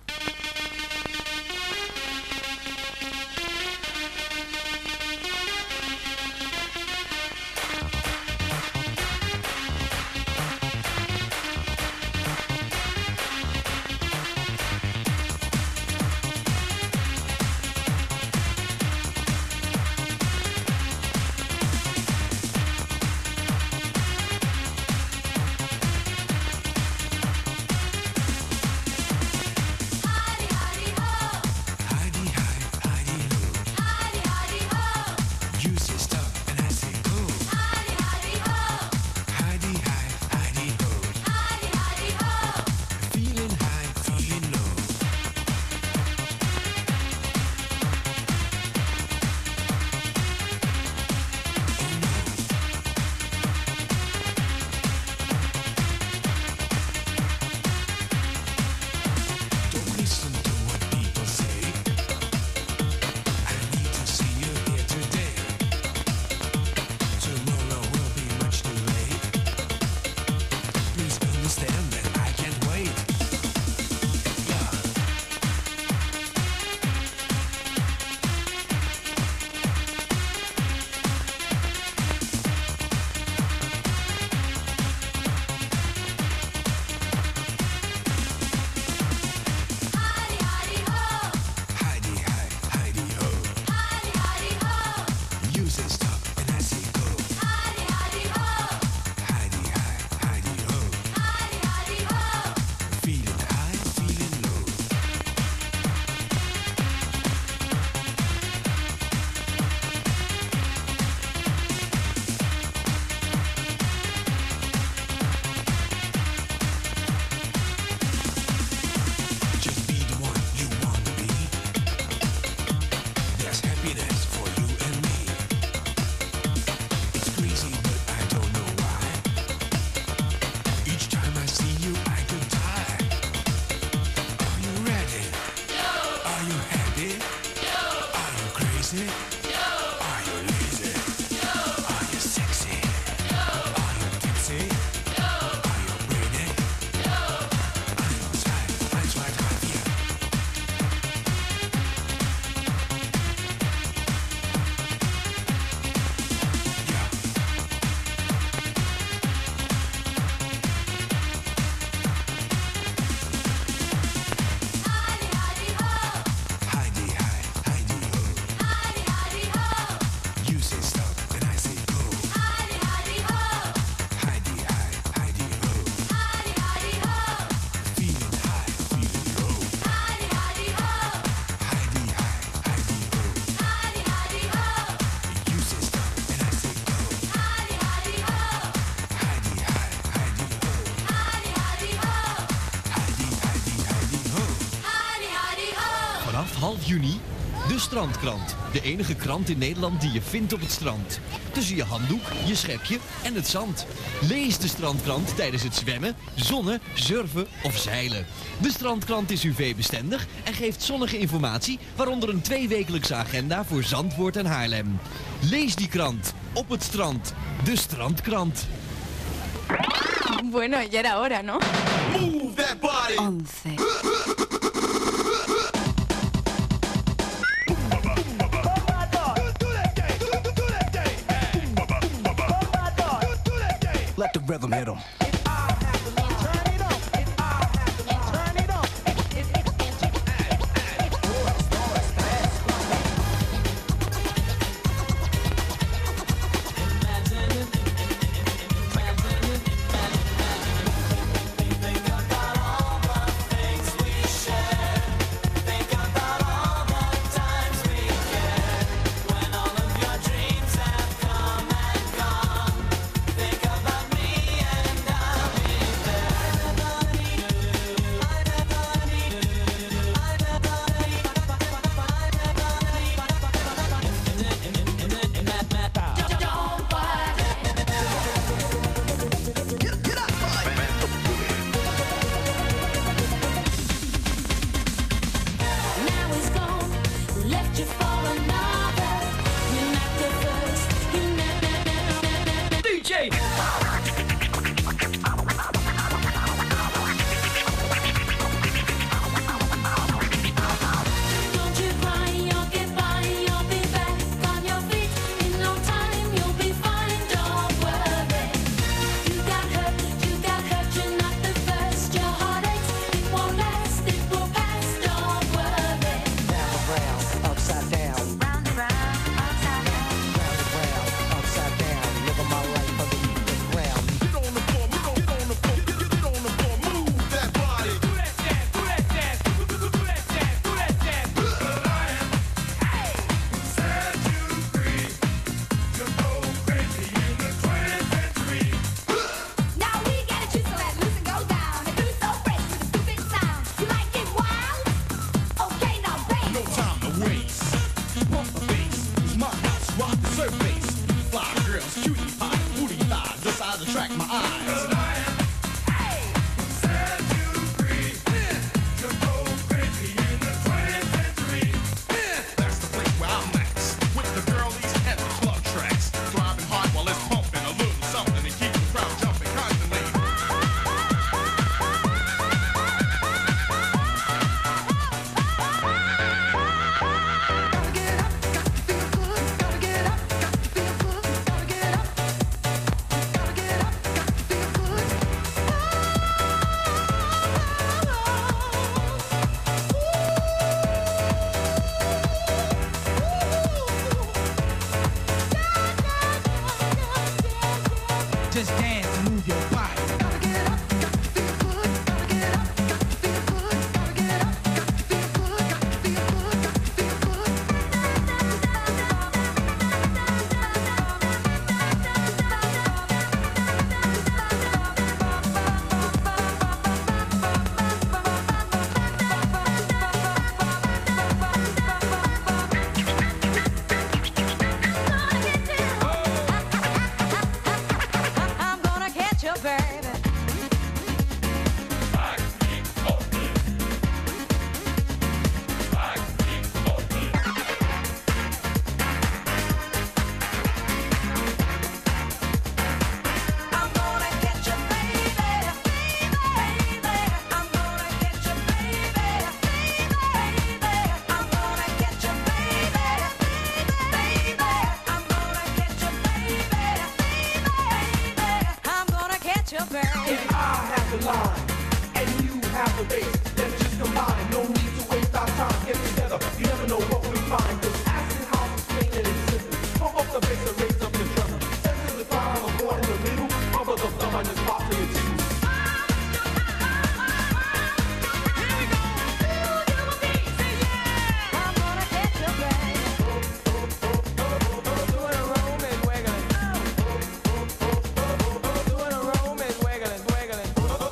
Half juni, de Strandkrant. De enige krant in Nederland die je vindt op het strand. Tussen je handdoek, je schepje en het zand. Lees de Strandkrant tijdens het zwemmen, zonnen, surfen of zeilen. De Strandkrant is UV-bestendig en geeft zonnige informatie, waaronder een 2-wekelijkse agenda voor Zandvoort en Haarlem. Lees die krant op het strand. De Strandkrant. Bueno, ya era hora, ¿no? Move that body. 11. Let the rhythm hit 'em. Dreams have come and gone. Think about me and I. say. Don't you cry, you'll get by, you'll be back on your feet. In no time, you'll be fine, don't worry. You got hurt, you're not the first. Your heart aches, it won't last, it will pass, don't worry. Round and round, upside down. Round and round, upside down. Round and round, upside down. Living my life underneath the ground. Get on the floor, get on the floor, get on the floor, move that body. Do that dance, do that dance, do that dance, do that dance. Set you free to go crazy in the 20th century. Now we gotta choose so that loose and go down. And do so fresh with a stupid sound. You like it wild? Okay, now bass. No time to waste. Pump the bass. It's my house, rock the surface. Fly girls, cutie pie, booty thighs. This eyes attract my eyes. Set you free to go crazy in the 20th century. That's the place where I'm at. With the girlies and the club tracks. Driving hard while it's pumping a little something to keep the crowd jumping constantly. Just dance and move your body. I'm gonna catch you, baby. I'm gonna get you, baby, baby. I'm gonna get you, baby, baby. I'm gonna get you, baby, baby. I'm gonna get you, baby, baby. I'm gonna get you, baby. If I have the line and you have the bass, let's just combine. No need to waste our time. Get together, you never know what we find. 'Cause acid house is plain and it's simple. Pump up the bass and raise up your treble. Send to the time, a chord in the middle. Bump up the thumb and just pop to your tickle. I'm gonna get you, baby. Doing a Roman wiggling. Doing a Roman wiggling, wiggling.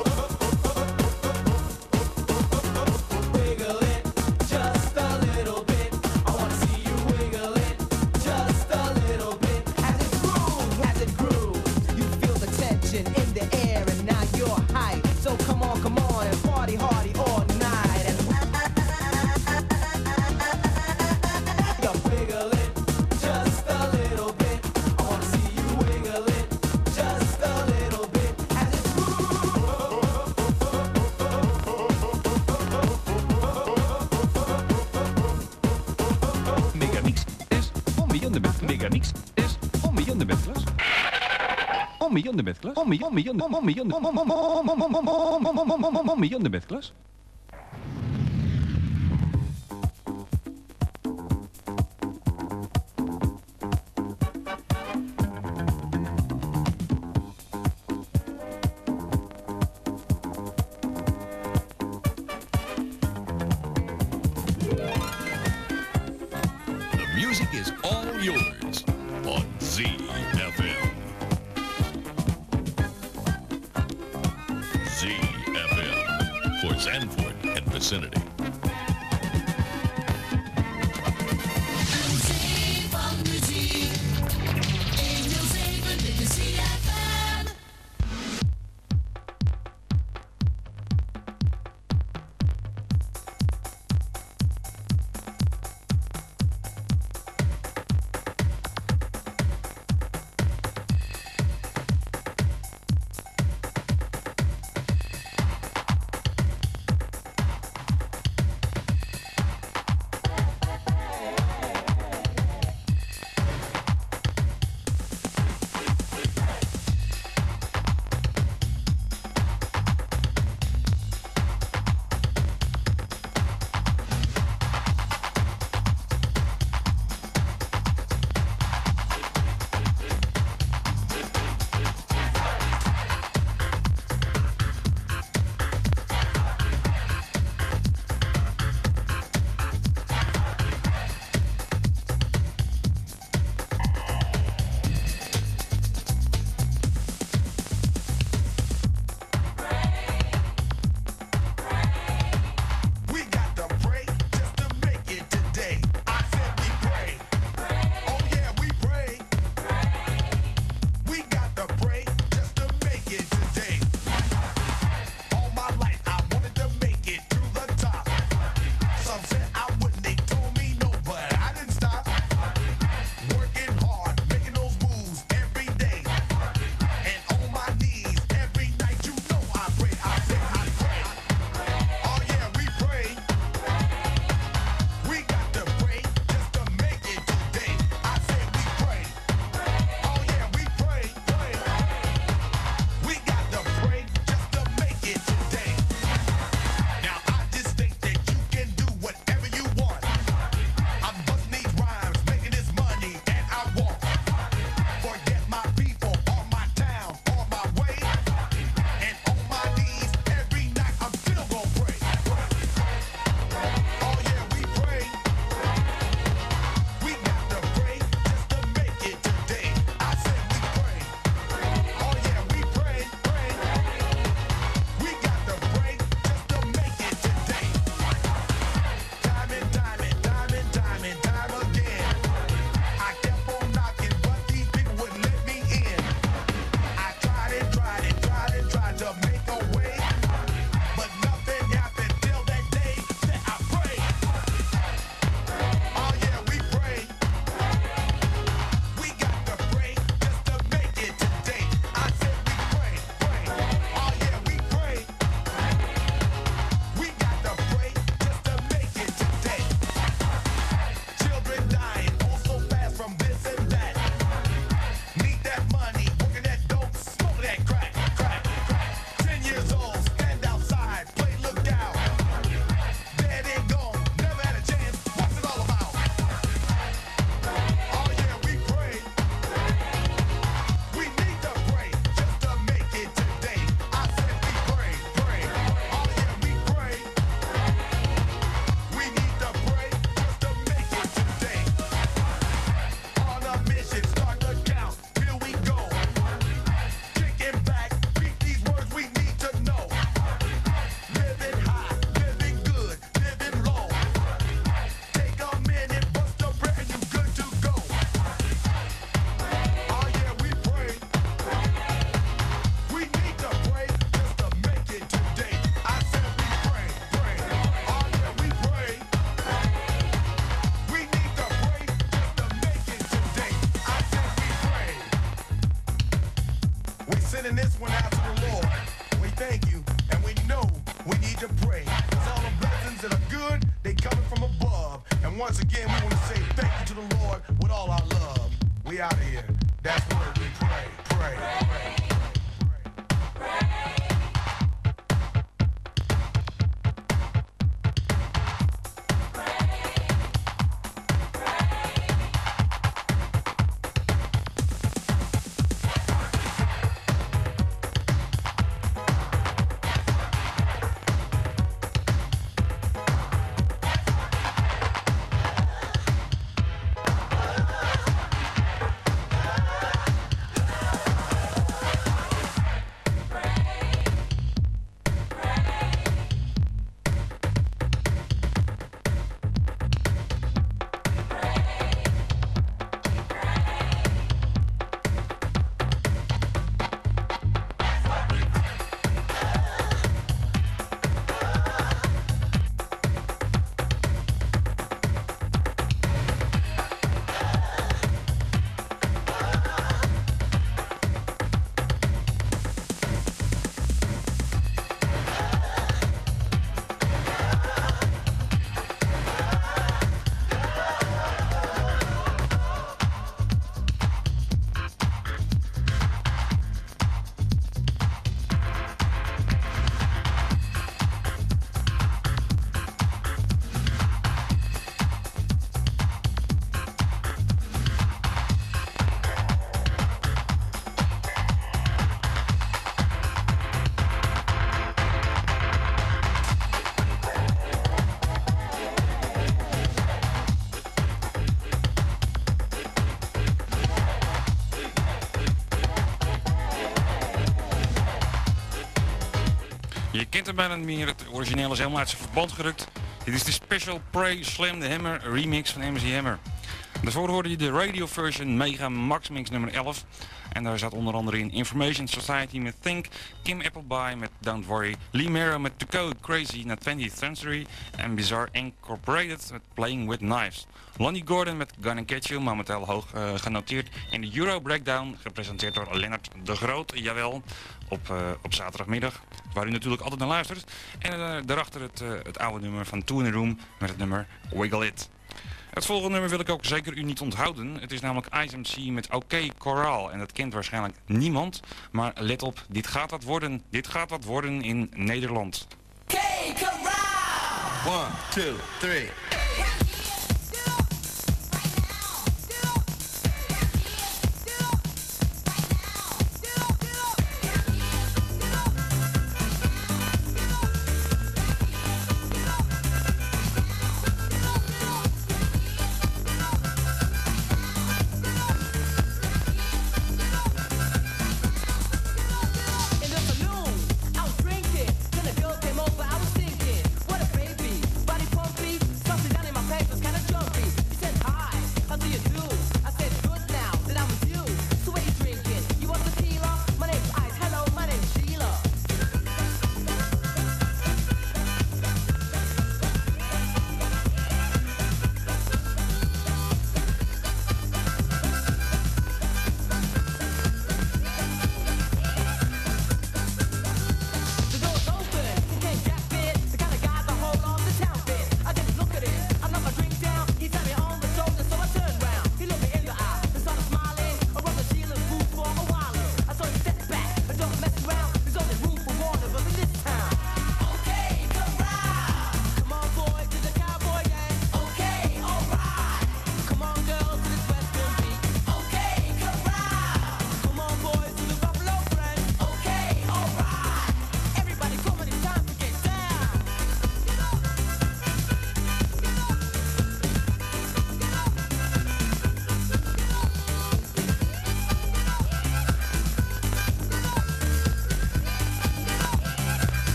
Wiggle it just a little bit. I wanna see you wiggle it just a little bit. As it grooves, you feel the tension in the air, and now you're high. So come on, and party hardy all night. And you wiggle it just a little bit. I wanna see you wiggle it just a little bit. As it Megamix is 1 miljoen de bed. Megamix is 1 miljoen de bedklas. 1 miljoen de bedklas. 1 miljoen de bedklas. The music is all yours on ZFM. ZFM for Zandvoort and vicinity. van muziek. 107, dit is ZFM. sending this one out to the Lord. We thank you, and we know we need to pray. Cause all the blessings that are good, they coming from above. And once again, we want to say thank you to the Lord with all our love. We out here. That's what we pray, pray, pray. Je kent hem bijna niet meer, het origineel is helemaal uit zijn verband gerukt. Dit is de Special Prey Slam the Hammer remix van MC Hammer. Daarvoor hoorde je de radio version Mega Max Mix nummer 11. En daar zat onder andere in Information Society met Think, Kim Appleby met Don't Worry, Lee Mero met To Go Crazy na 20th Century en Bizarre Incorporated met Playing With Knives. Lonnie Gordon met Gonna Catch You, momenteel hoog genoteerd in de Euro Breakdown, gepresenteerd door Lennart de Groot, jawel, op zaterdagmiddag, waar u natuurlijk altijd naar luistert. En daarachter het oude nummer van Two in the Room met het nummer Wiggle It. Het volgende nummer wil ik ook zeker u niet onthouden. Het is namelijk ISMC met OK Corral. En dat kent waarschijnlijk niemand. Maar let op, dit gaat wat worden. Dit gaat wat worden in Nederland. OK Corral! 1, 2, 3. Something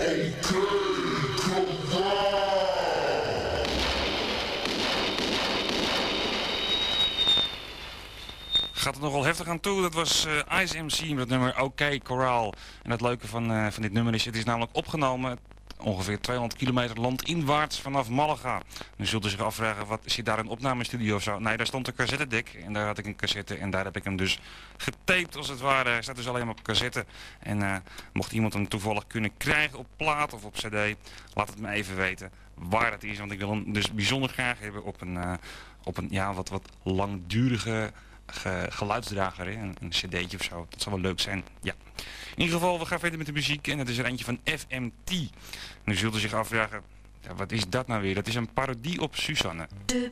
Gaat er nogal heftig aan toe. Dat was Ice MC met het nummer OK Coral. En het leuke van dit nummer is, het is namelijk opgenomen ongeveer 200 kilometer landinwaarts vanaf Malaga. Nu zult u zich afvragen, wat zit daar een opnamestudio of zo? Nee, daar stond een cassettedek en daar had ik een cassette en daar heb ik hem dus getaped als het ware. Hij staat dus alleen maar op cassette. En mocht iemand hem toevallig kunnen krijgen op plaat of op cd, laat het me even weten waar het is. Want ik wil hem dus bijzonder graag hebben op een ja, wat langdurige geluidsdrager, hè? Een cd'tje of zo. Dat zou wel leuk zijn. Ja. In ieder geval, we gaan verder met de muziek en dat is er eentje van FMT. Nu zult u zich afvragen, ja, wat is dat nou weer? Dat is een parodie op Suzanne.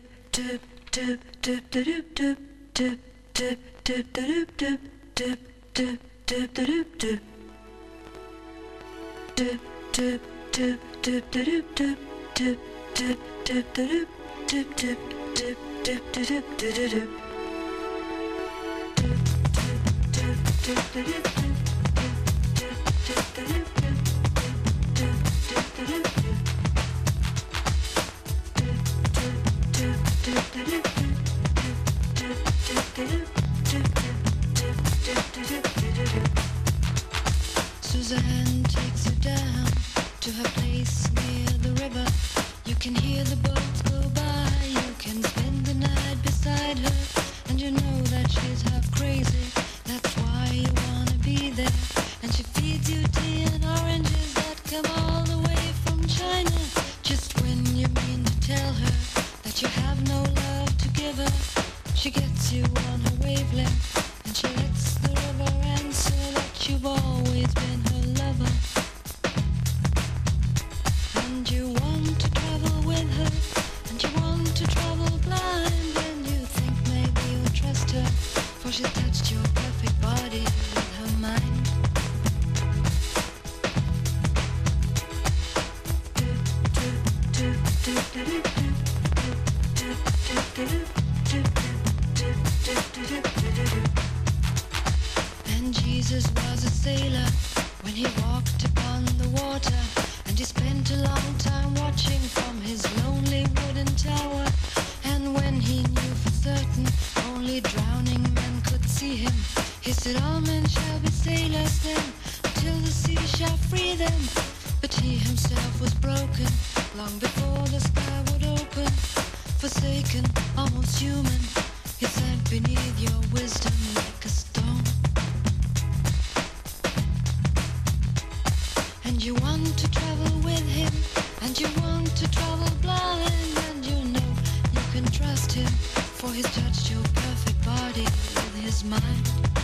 Suzanne takes you down to her place near the river. You can hear the boats go by. You can spend the night beside her, and you know that she's half crazy. That's why you wanna be there. And she feeds you tea and oranges that come all the way from China. Just when you mean to tell her that you have no love to give her, she gets you on her wavelength, and she lets the river answer that you've always been her lover. And you want to travel with her, and you want to travel blind, and you think maybe you'll trust her, for she's touched your perfect body with her mind. And Jesus was a sailor when he walked upon the water, and he spent a long time watching from his lonely wooden tower. And when he knew for certain only drowning men could see him, he said, all men shall be sailors then, until the sea shall free them. But he himself was broken long before the sky would open. Forsaken, almost human, he sank beneath your wisdom like a stone. And you want to travel with him, and you want to travel blind, and you know you can trust him, for he's touched your perfect body with his mind.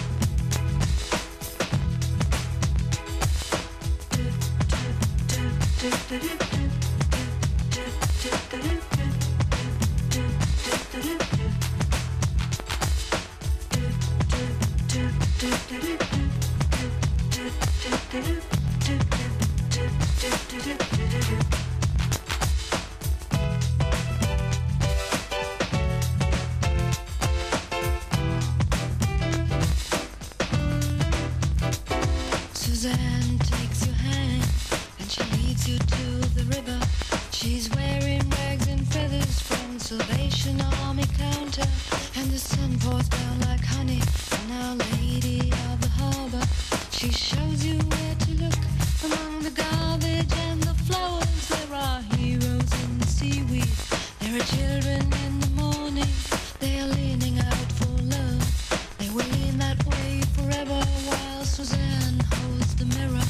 Suzanne takes your hand, and she leads you to the river. She's wearing rags and feathers from Salvation Army counter, and the sun pours down like honey on Our Lady of the Harbor. She shows you where to look among the garbage and the flowers. There are heroes in the seaweed, there are children in the morning. They are leaning out for love, they will lean that way forever, while Suzanne holds the mirror.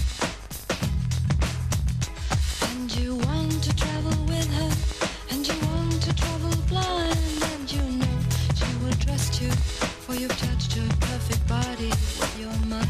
And you want to travel with her, and you want to travel blind, and you know she will trust you, for you've touched her perfect body with your mind.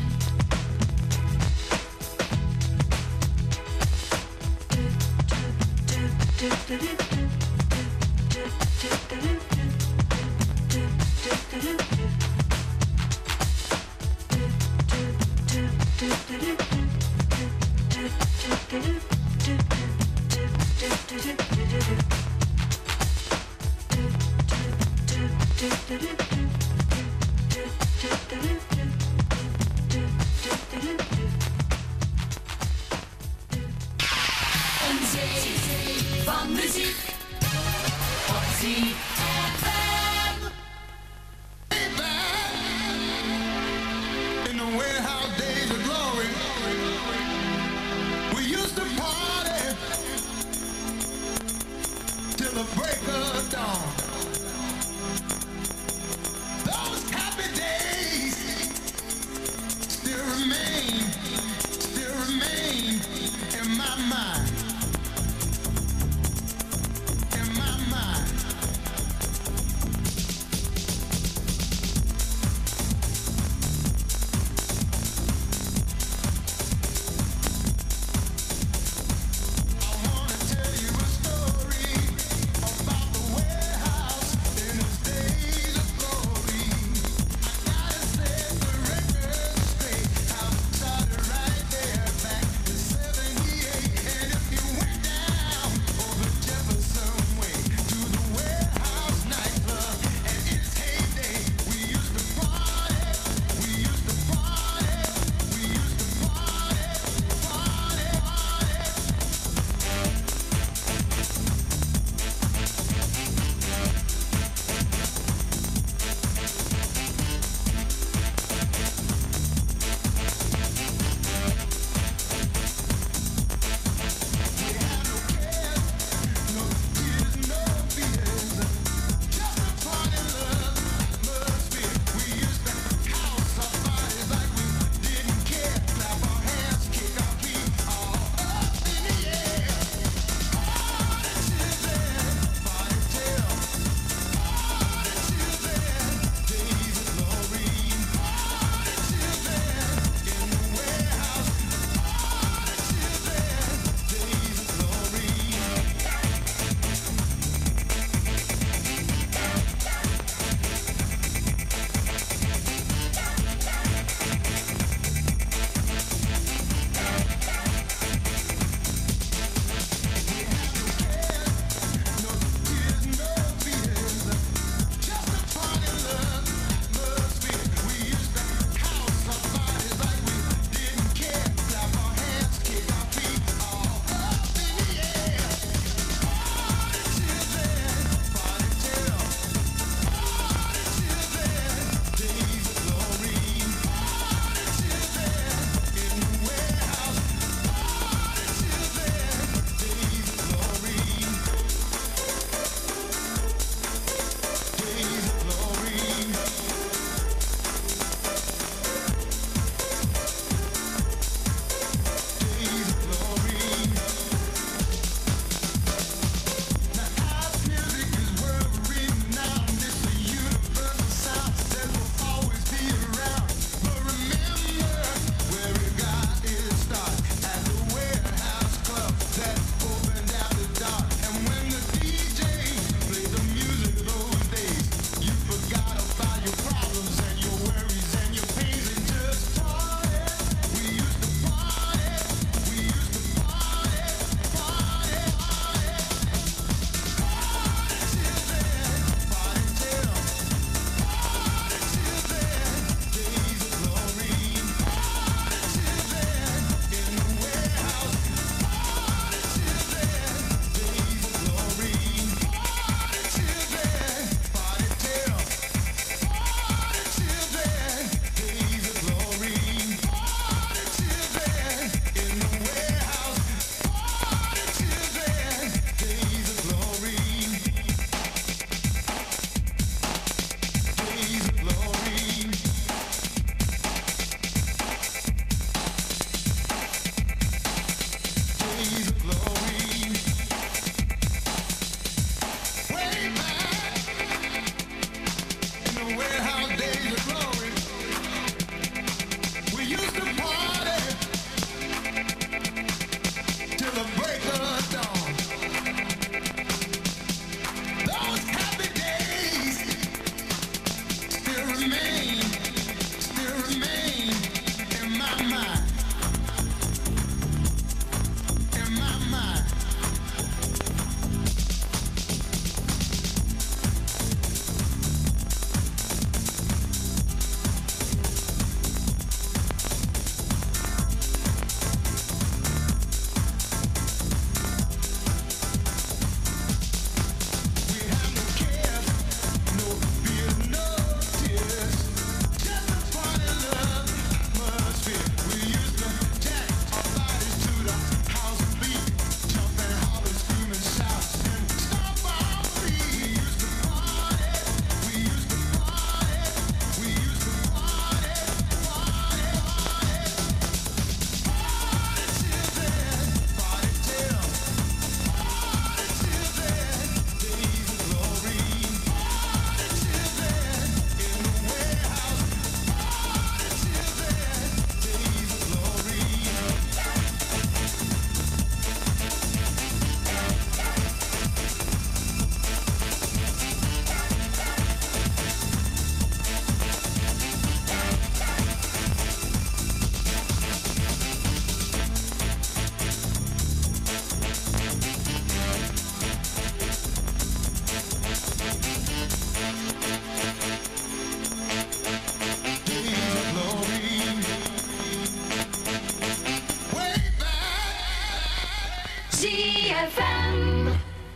ZFM.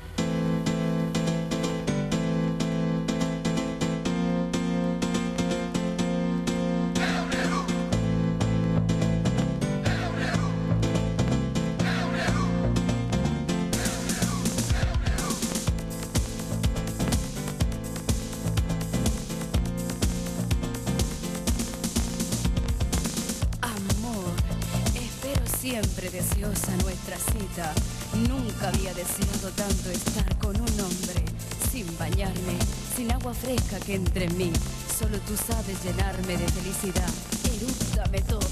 Siempre deseosa nuestra cita. Nunca había deseado tanto estar con un hombre. Sin bañarme, sin agua fresca que entre en mí. Solo tú sabes llenarme de felicidad. Erúctame toda.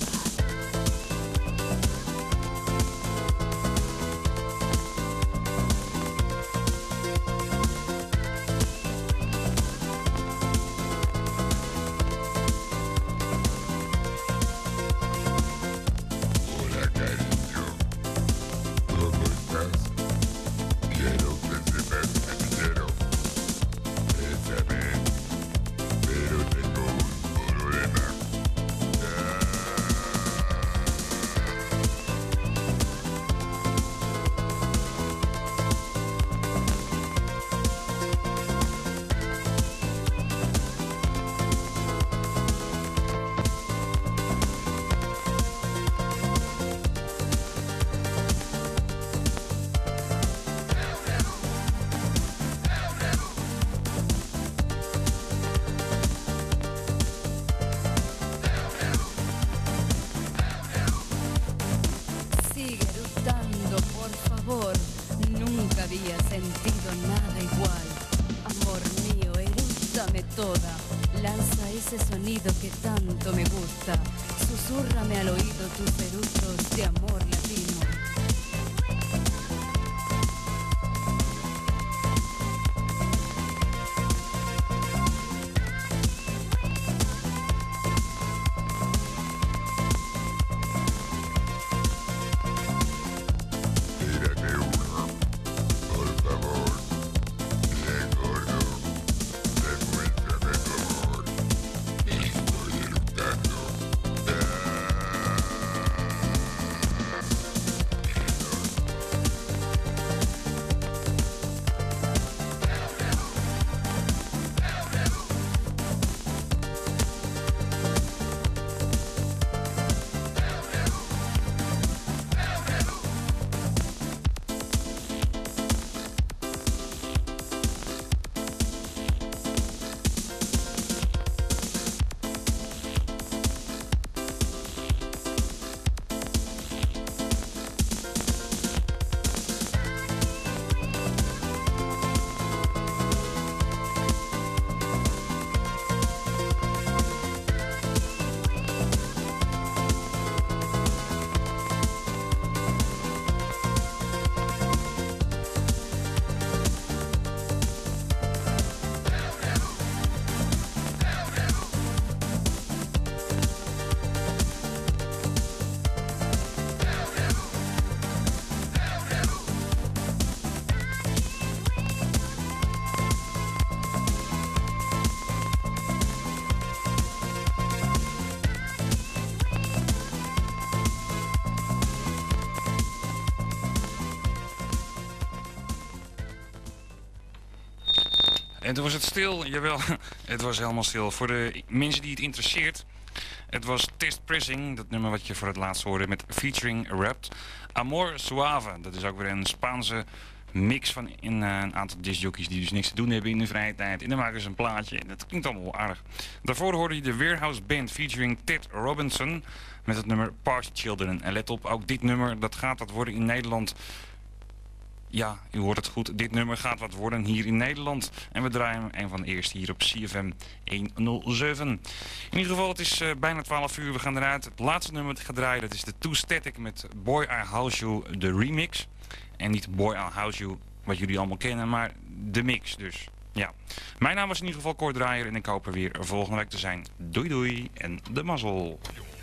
Sonido que tanto me gusta, susúrrame al oído tus eructos de amor latino. En toen was het stil, jawel, het was helemaal stil. Voor de mensen die het interesseert, het was Test Pressing, dat nummer wat je voor het laatst hoorde, met featuring Rapt. Amor Suave, dat is ook weer een Spaanse mix van een aantal discjockeys die dus niks te doen hebben in de vrije tijd. En dan maken ze een plaatje en dat klinkt allemaal wel aardig. Daarvoor hoorde je de Warehouse Band featuring Ted Robinson met het nummer Party Children. En let op, ook dit nummer, dat gaat wat worden in Nederland. Ja, u hoort het goed. Dit nummer gaat wat worden hier in Nederland. En we draaien een van de eerste hier op CFM 107. In ieder geval, het is bijna 12 uur. We gaan eruit. Het laatste nummer dat ik ga draaien, dat is de Too Static met Boy I House You, de remix. En niet Boy I House You, wat jullie allemaal kennen, maar de mix dus. Ja. Mijn naam was in ieder geval Cor Draaier en ik hoop er weer volgende week te zijn. Doei doei en de mazzel.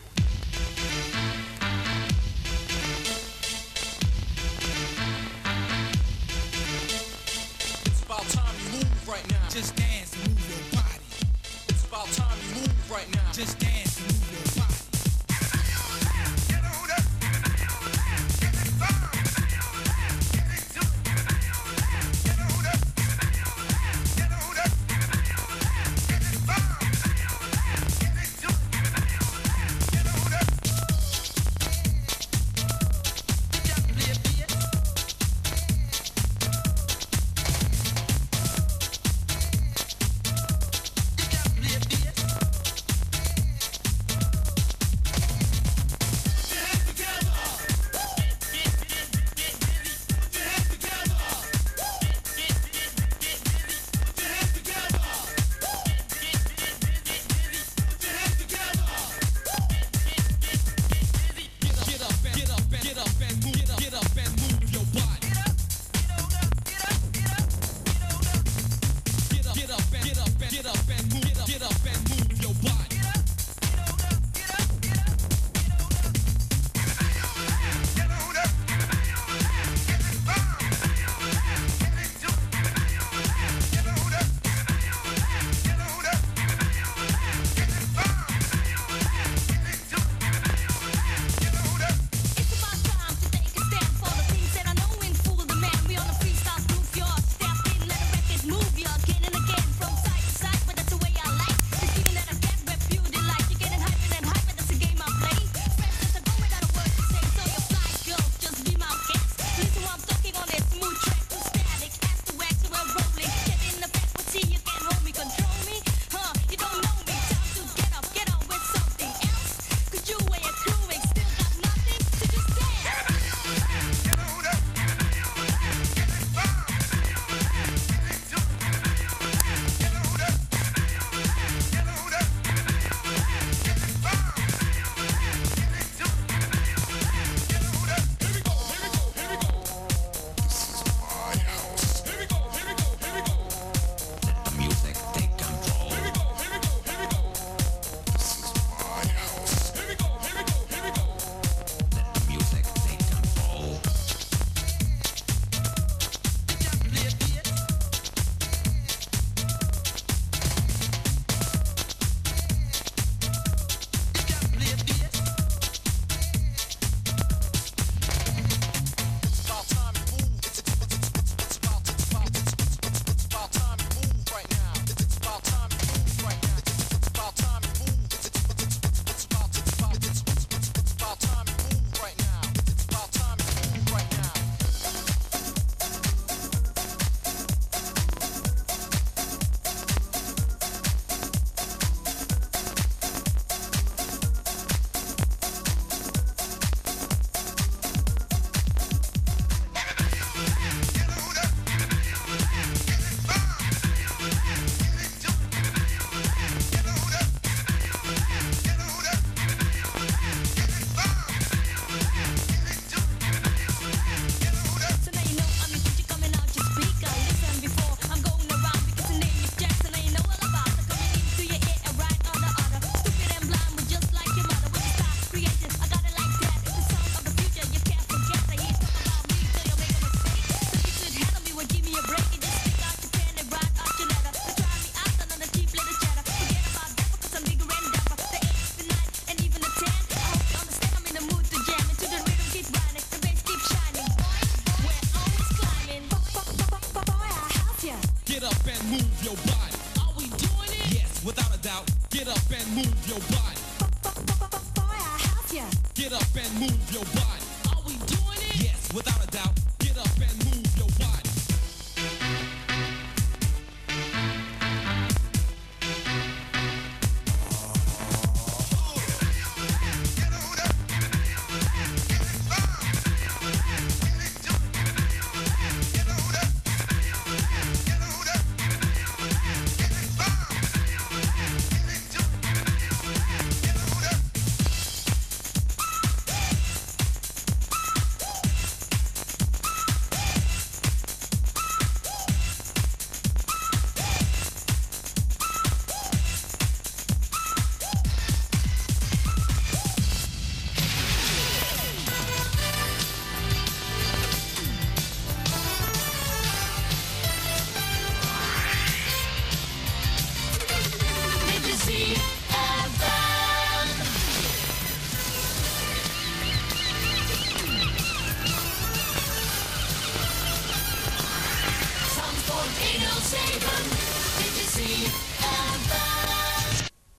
Just dance and move your body. It's about time you move right now. Just dance and move your body. Get on up, get on up, get on up, get on up, get on up. move your body. Are we doing it? Yes, without